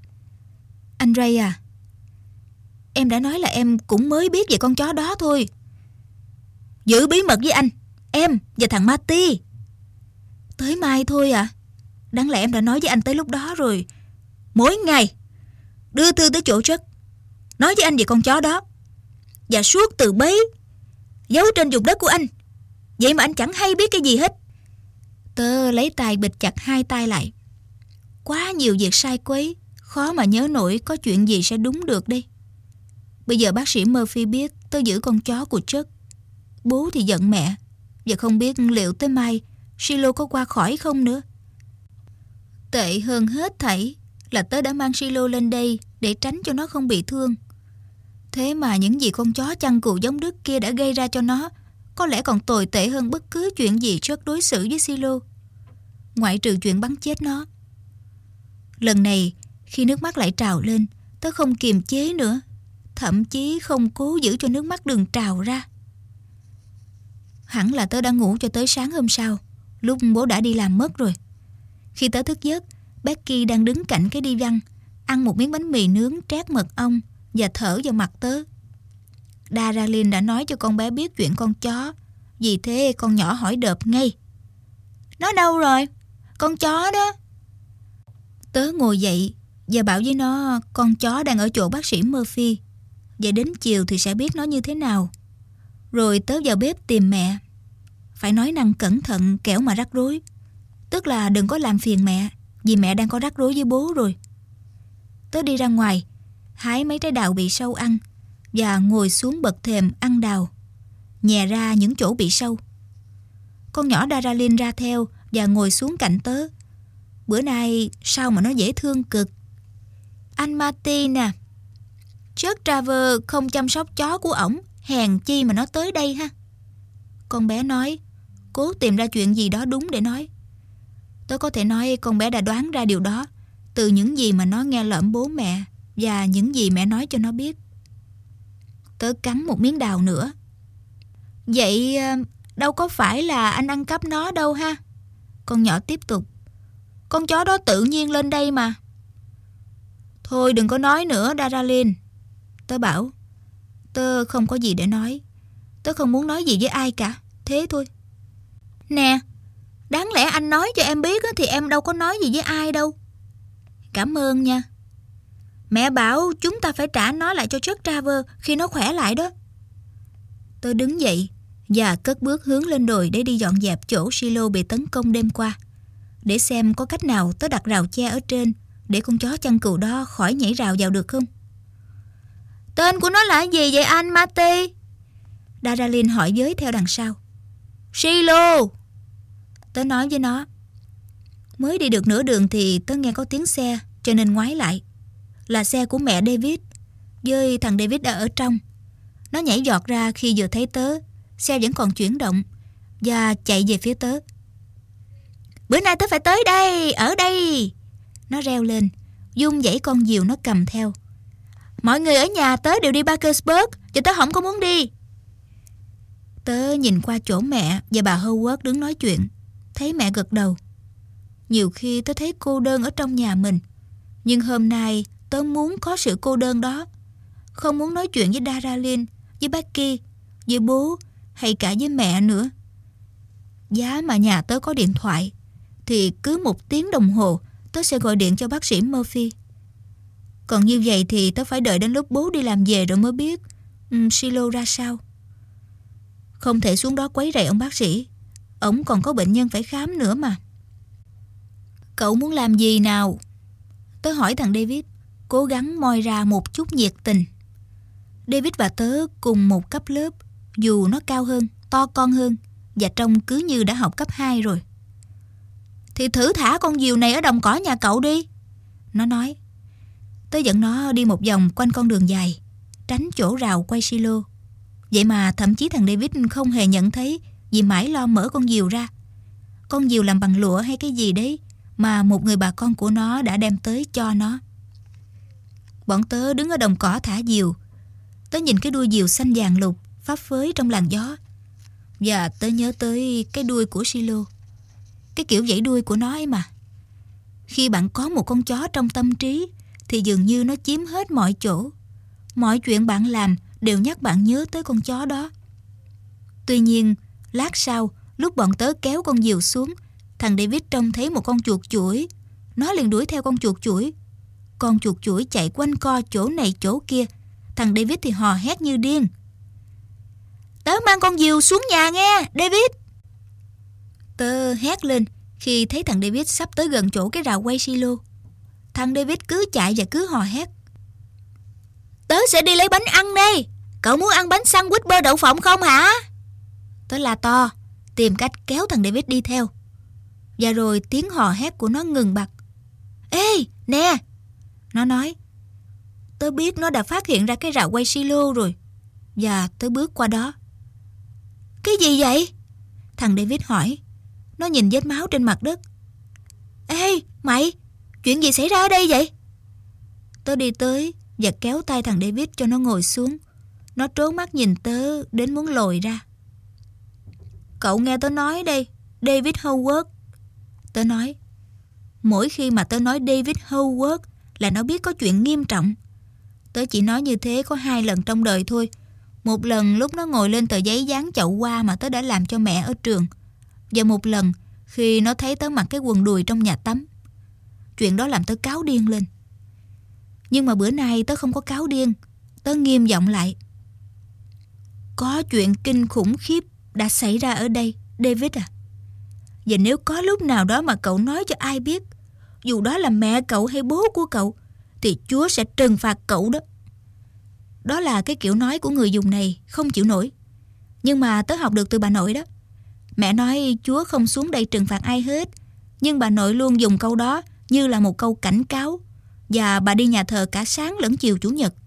Anh Ray à, em đã nói là em cũng mới biết về con chó đó thôi. Giữ bí mật với anh, em và thằng Marty. Tới mai thôi à? Đáng lẽ em đã nói với anh tới lúc đó rồi. Mỗi ngày đưa thư tới chỗ Chuck, nói với anh về con chó đó. Và suốt từ bấy giấu trên vùng đất của anh. Vậy mà anh chẳng hay biết cái gì hết. Tớ lấy tay bịt chặt hai tay lại. Quá nhiều việc sai quấy, khó mà nhớ nổi có chuyện gì sẽ đúng được đây. Bây giờ bác sĩ Murphy biết tớ giữ con chó của Chuck. Bố thì giận mẹ, và không biết liệu tới mai Silo có qua khỏi không nữa. Tệ hơn hết thảy là tớ đã mang Silo lên đây để tránh cho nó không bị thương. Thế mà những gì con chó chăn cừu giống Đức kia đã gây ra cho nó có lẽ còn tồi tệ hơn bất cứ chuyện gì Chuck đối xử với Silo, ngoại trừ chuyện bắn chết nó. Lần này, khi nước mắt lại trào lên, tớ không kiềm chế nữa, thậm chí không cố giữ cho nước mắt đừng trào ra. Hẳn là tớ đã ngủ cho tới sáng hôm sau, lúc bố đã đi làm mất rồi. Khi tớ thức giấc, Becky đang đứng cạnh cái đi văn, ăn một miếng bánh mì nướng trét mật ong và thở vào mặt tớ. Daralyn đã nói cho con bé biết chuyện con chó, vì thế con nhỏ hỏi đợp ngay. Nó đâu rồi? Con chó đó. Tớ ngồi dậy và bảo với nó con chó đang ở chỗ bác sĩ Murphy, và đến chiều thì sẽ biết nó như thế nào. Rồi tớ vào bếp tìm mẹ. Phải nói năng cẩn thận kẻo mà rắc rối. Tức là đừng có làm phiền mẹ, vì mẹ đang có rắc rối với bố rồi. Tớ đi ra ngoài, hái mấy trái đào bị sâu ăn, và ngồi xuống bậc thềm ăn đào, nhè ra những chỗ bị sâu. Con nhỏ Daralyn ra theo và ngồi xuống cạnh tớ. Bữa nay sao mà nó dễ thương cực. Anh Marty nè, Chuck Travers không chăm sóc chó của ổng, hèn chi mà nó tới đây ha. Con bé nói, cố tìm ra chuyện gì đó đúng để nói. Tớ có thể nói con bé đã đoán ra điều đó từ những gì mà nó nghe lỡm bố mẹ và những gì mẹ nói cho nó biết. Tớ cắn một miếng đào nữa. Vậy đâu có phải là anh ăn cắp nó đâu ha? Con nhỏ tiếp tục. Con chó đó tự nhiên lên đây mà. Thôi đừng có nói nữa Daralyn. Tớ bảo. Tớ không có gì để nói. Tớ không muốn nói gì với ai cả. Thế thôi. Nè, đáng lẽ anh nói cho em biết thì em đâu có nói gì với ai đâu. Cảm ơn nha. Mẹ bảo chúng ta phải trả nó lại cho Chuck Travers khi nó khỏe lại đó. Tôi đứng dậy và cất bước hướng lên đồi để đi dọn dẹp chỗ Silo bị tấn công đêm qua, để xem có cách nào tớ đặt rào che ở trên để con chó chăn cừu đó khỏi nhảy rào vào được không. Tên của nó là gì vậy anh Marty? Daralyn hỏi với theo đằng sau. Silo, tớ nói với nó. Mới đi được nửa đường thì tớ nghe có tiếng xe, cho nên ngoái lại. Là xe của mẹ David, với thằng David đã ở trong. Nó nhảy giọt ra khi vừa thấy tớ. Xe vẫn còn chuyển động và chạy về phía tớ. Bữa nay tớ phải tới đây, ở đây. Nó reo lên, vung vẩy con diều nó cầm theo. Mọi người ở nhà tớ đều đi Parkersburg, chứ tớ không có muốn đi. Tớ nhìn qua chỗ mẹ và bà Howard đứng nói chuyện. Thấy mẹ gật đầu. Nhiều khi tớ thấy cô đơn ở trong nhà mình, nhưng hôm nay tớ muốn có sự cô đơn đó. Không muốn nói chuyện với Daralyn, với Becky, với bố hay cả với mẹ nữa. Giá mà nhà tớ có điện thoại thì cứ 1 tiếng đồng hồ tớ sẽ gọi điện cho bác sĩ Murphy. Còn như vậy thì tớ phải đợi đến lúc bố đi làm về rồi mới biết Shiloh ra sao. Không thể xuống đó quấy rầy ông bác sĩ. Ông còn có bệnh nhân phải khám nữa mà. Cậu muốn làm gì nào? Tớ hỏi thằng David, cố gắng moi ra một chút nhiệt tình. David và tớ cùng một cấp lớp, dù nó cao hơn, to con hơn và trông cứ như đã học cấp 2 rồi. Thì thử thả con diều này ở đồng cỏ nhà cậu đi, nó nói. Tớ dẫn nó đi một vòng quanh con đường dài, tránh chỗ rào quay silo. Vậy mà thậm chí thằng David không hề nhận thấy, vì mãi lo mở con diều ra. Con diều làm bằng lụa hay cái gì đấy mà một người bà con của nó đã đem tới cho nó. Bọn tớ đứng ở đồng cỏ thả diều. Tớ nhìn cái đuôi diều xanh vàng lục phấp phới trong làn gió. Và tớ nhớ tới cái đuôi của Silo, cái kiểu vẫy đuôi của nó ấy mà. Khi bạn có một con chó trong tâm trí thì dường như nó chiếm hết mọi chỗ. Mọi chuyện bạn làm đều nhắc bạn nhớ tới con chó đó. Tuy nhiên, lát sau, lúc bọn tớ kéo con diều xuống, thằng David trông thấy một con chuột chủi. Nó liền đuổi theo con chuột chủi. Con chuột chủi chạy quanh co chỗ này chỗ kia. Thằng David thì hò hét như điên. Tớ mang con diều xuống nhà nghe, David. Tớ hét lên khi thấy thằng David sắp tới gần chỗ cái rào quay silo. Thằng David cứ chạy và cứ hò hét. Tớ sẽ đi lấy bánh ăn đây. Cậu muốn ăn bánh sandwich bơ đậu phộng không hả? Tớ la to, tìm cách kéo thằng David đi theo. Và rồi tiếng hò hét của nó ngừng bặt. Ê, nè, nó nói. Tớ biết nó đã phát hiện ra cái rào quay silo rồi. Và tớ bước qua đó. Cái gì vậy? Thằng David hỏi. Nó nhìn vết máu trên mặt đất. Ê, mày, chuyện gì xảy ra ở đây vậy? Tớ đi tới và kéo tay thằng David cho nó ngồi xuống. Nó trố mắt nhìn tớ đến muốn lồi ra. Cậu nghe tớ nói đây, David Howard. Tớ nói. Mỗi khi mà tớ nói David Howard là nó biết có chuyện nghiêm trọng. Tớ chỉ nói như thế có 2 lần trong đời thôi. Một lần lúc nó ngồi lên tờ giấy dán chậu hoa mà tớ đã làm cho mẹ ở trường. Và một lần khi nó thấy tớ mặc cái quần đùi trong nhà tắm. Chuyện đó làm tớ cáu điên lên. Nhưng mà bữa nay tớ không có cáu điên. Tớ nghiêm giọng lại. Có chuyện kinh khủng khiếp đã xảy ra ở đây, David à. Và nếu có lúc nào đó mà cậu nói cho ai biết, dù đó là mẹ cậu hay bố của cậu, thì Chúa sẽ trừng phạt cậu đó. Đó là cái kiểu nói của người dùng này, không chịu nổi. Nhưng mà tớ học được từ bà nội đó. Mẹ nói Chúa không xuống đây trừng phạt ai hết, nhưng bà nội luôn dùng câu đó như là một câu cảnh cáo. Và bà đi nhà thờ cả sáng lẫn chiều Chủ nhật.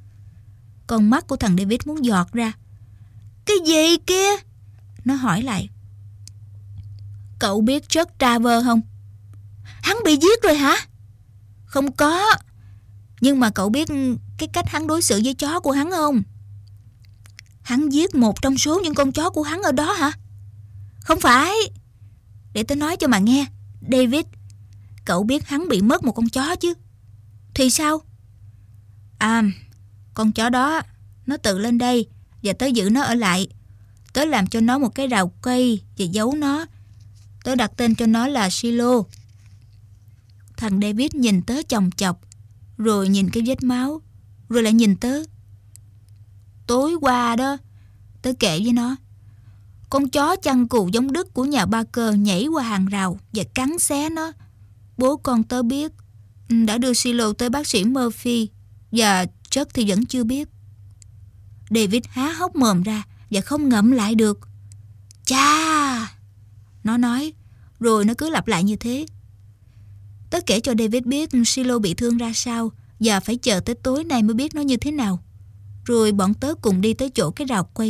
Con mắt của thằng David muốn giọt ra. Cái gì kia? Nó hỏi lại. Cậu biết Chuck Traver không? Hắn bị giết rồi hả? Không có. Nhưng mà cậu biết cái cách hắn đối xử với chó của hắn không? Hắn giết một trong số những con chó của hắn ở đó hả? Không phải. Để tớ nói cho mà nghe, David. Cậu biết hắn bị mất một con chó chứ? Thì sao? À, con chó đó nó tự lên đây và tớ giữ nó ở lại. Tớ làm cho nó một cái rào cây và giấu nó. Tớ đặt tên cho nó là Silo. Thằng David nhìn tớ chòng chọc, rồi nhìn cái vết máu, rồi lại nhìn tớ. Tối qua đó, tớ kể với nó, con chó chăn cừu giống Đức của nhà Barker nhảy qua hàng rào và cắn xé nó. Bố con tớ biết, đã đưa Silo tới bác sĩ Murphy, và Chuck thì vẫn chưa biết. David há hốc mồm ra và không ngậm lại được. Chà! Nó nói, rồi nó cứ lặp lại như thế. Tớ kể cho David biết Silo bị thương ra sao và phải chờ tới tối nay mới biết nó như thế nào. Rồi bọn tớ cùng đi tới chỗ cái rào quay.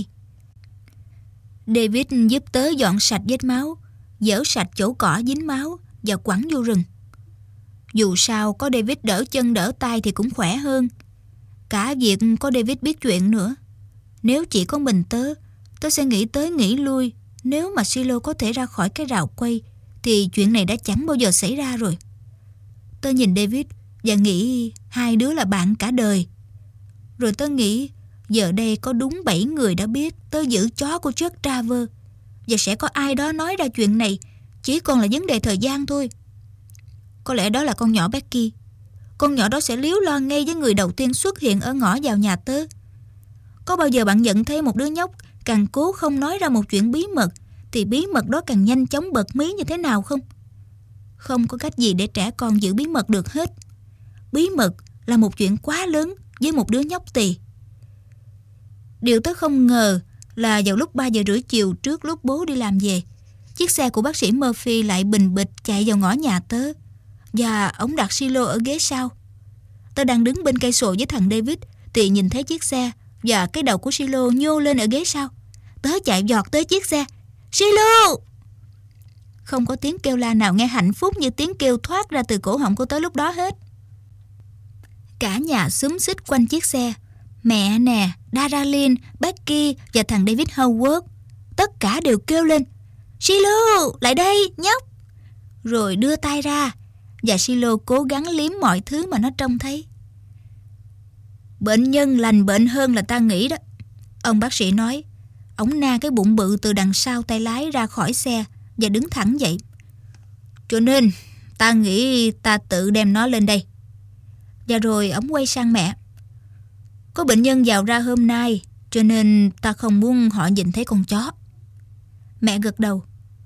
David giúp tớ dọn sạch vết máu, dỡ sạch chỗ cỏ dính máu và quẳng vô rừng. Dù sao có David đỡ chân đỡ tay thì cũng khỏe hơn. Cả việc có David biết chuyện nữa. Nếu chỉ có mình tớ sẽ nghĩ tới nghĩ lui. Nếu mà Silo có thể ra khỏi cái rào quay thì chuyện này đã chẳng bao giờ xảy ra rồi. Tớ nhìn David và nghĩ 2 đứa là bạn cả đời. Rồi tớ nghĩ giờ đây có đúng 7 người đã biết tớ giữ chó của Chuck Traver. và sẽ có ai đó nói ra chuyện này. Chỉ còn là vấn đề thời gian thôi. Có lẽ đó là con nhỏ Becky. Con nhỏ đó sẽ líu lo ngay với người đầu tiên xuất hiện ở ngõ vào nhà tớ. Có bao giờ bạn nhận thấy một đứa nhóc càng cố không nói ra một chuyện bí mật thì bí mật đó càng nhanh chóng bật mí như thế nào không? Không có cách gì để trẻ con giữ bí mật được hết. Bí mật là một chuyện quá lớn với một đứa nhóc tỳ. Điều tớ không ngờ là vào lúc 3 giờ rưỡi chiều trước lúc bố đi làm về, chiếc xe của bác sĩ Murphy lại bình bịch chạy vào ngõ nhà tớ, và ông đặt silo ở ghế sau. Tớ đang đứng bên cây sồi với thằng David thì nhìn thấy chiếc xe và cái đầu của silo nhô lên ở ghế sau. Tớ chạy vọt tới chiếc xe. Silo! Không có tiếng kêu la nào nghe hạnh phúc như tiếng kêu thoát ra từ cổ họng của tớ lúc đó hết. Cả nhà xúm xít quanh chiếc xe. Mẹ nè, Daralyn, Becky và thằng David Howard. Tất cả đều kêu lên: Silo, lại đây, nhóc! Rồi đưa tay ra, và Silo cố gắng liếm mọi thứ mà nó trông thấy. Bệnh nhân lành bệnh hơn là ta nghĩ đó, ông bác sĩ nói. Ông na cái bụng bự từ đằng sau tay lái ra khỏi xe và đứng thẳng dậy. Cho nên ta nghĩ ta tự đem nó lên đây. Và rồi ông quay sang mẹ. Có bệnh nhân vào ra hôm nay, cho nên ta không muốn họ nhìn thấy con chó. Mẹ gật đầu.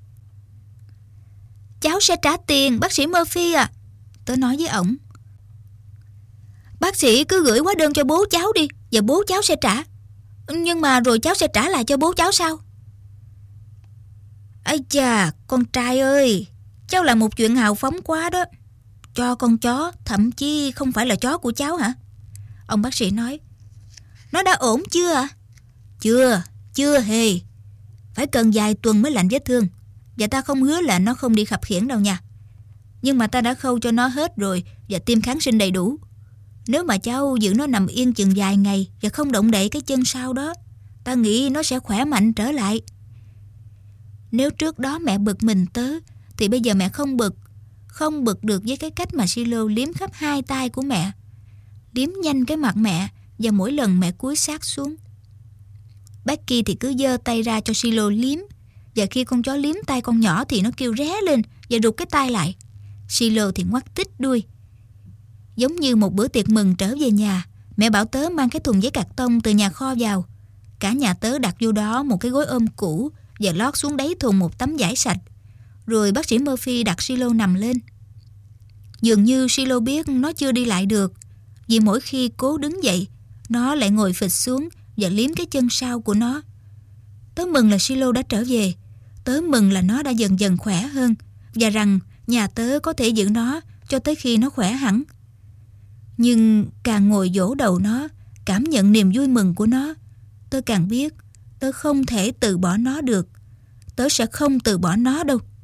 Cháu sẽ trả tiền, bác sĩ Murphy à, tớ nói với ổng. Bác sĩ cứ gửi hóa đơn cho bố cháu đi, và bố cháu sẽ trả. Nhưng mà rồi cháu sẽ trả lại cho bố cháu sao? Ây chà, con trai ơi, cháu làm một chuyện hào phóng quá đó. Cho con chó, thậm chí không phải là chó của cháu hả? Ông bác sĩ nói. Nó đã ổn chưa ạ? Chưa hề. Phải cần vài tuần mới lành vết thương. Và ta không hứa là nó không đi khập khiễng đâu nha. Nhưng mà ta đã khâu cho nó hết rồi và tiêm kháng sinh đầy đủ. Nếu mà cháu giữ nó nằm yên chừng vài ngày và không động đậy cái chân sau đó, ta nghĩ nó sẽ khỏe mạnh trở lại. Nếu trước đó mẹ bực mình tớ, thì bây giờ mẹ không bực. Không bực được với cái cách mà Silo liếm khắp hai tay của mẹ, liếm nhanh cái mặt mẹ, và mỗi lần mẹ cúi sát xuống. Becky thì cứ giơ tay ra cho Silo liếm, và khi con chó liếm tay con nhỏ thì nó kêu ré lên và rụt cái tay lại. Silo thì ngoắc tít đuôi. Giống như một bữa tiệc mừng trở về nhà, mẹ bảo tớ mang cái thùng giấy cạc tông từ nhà kho vào. Cả nhà tớ đặt vô đó một cái gối ôm cũ và lót xuống đáy thùng một tấm vải sạch. Rồi bác sĩ Murphy đặt Silo nằm lên. Dường như Silo biết nó chưa đi lại được, vì mỗi khi cố đứng dậy, nó lại ngồi phịch xuống và liếm cái chân sau của nó. Tớ mừng là Silo đã trở về. Tớ mừng là nó đã dần dần khỏe hơn, và rằng nhà tớ có thể giữ nó cho tới khi nó khỏe hẳn. Nhưng càng ngồi dỗ đầu nó, cảm nhận niềm vui mừng của nó, tớ càng biết tớ không thể từ bỏ nó được. Tớ sẽ không từ bỏ nó đâu.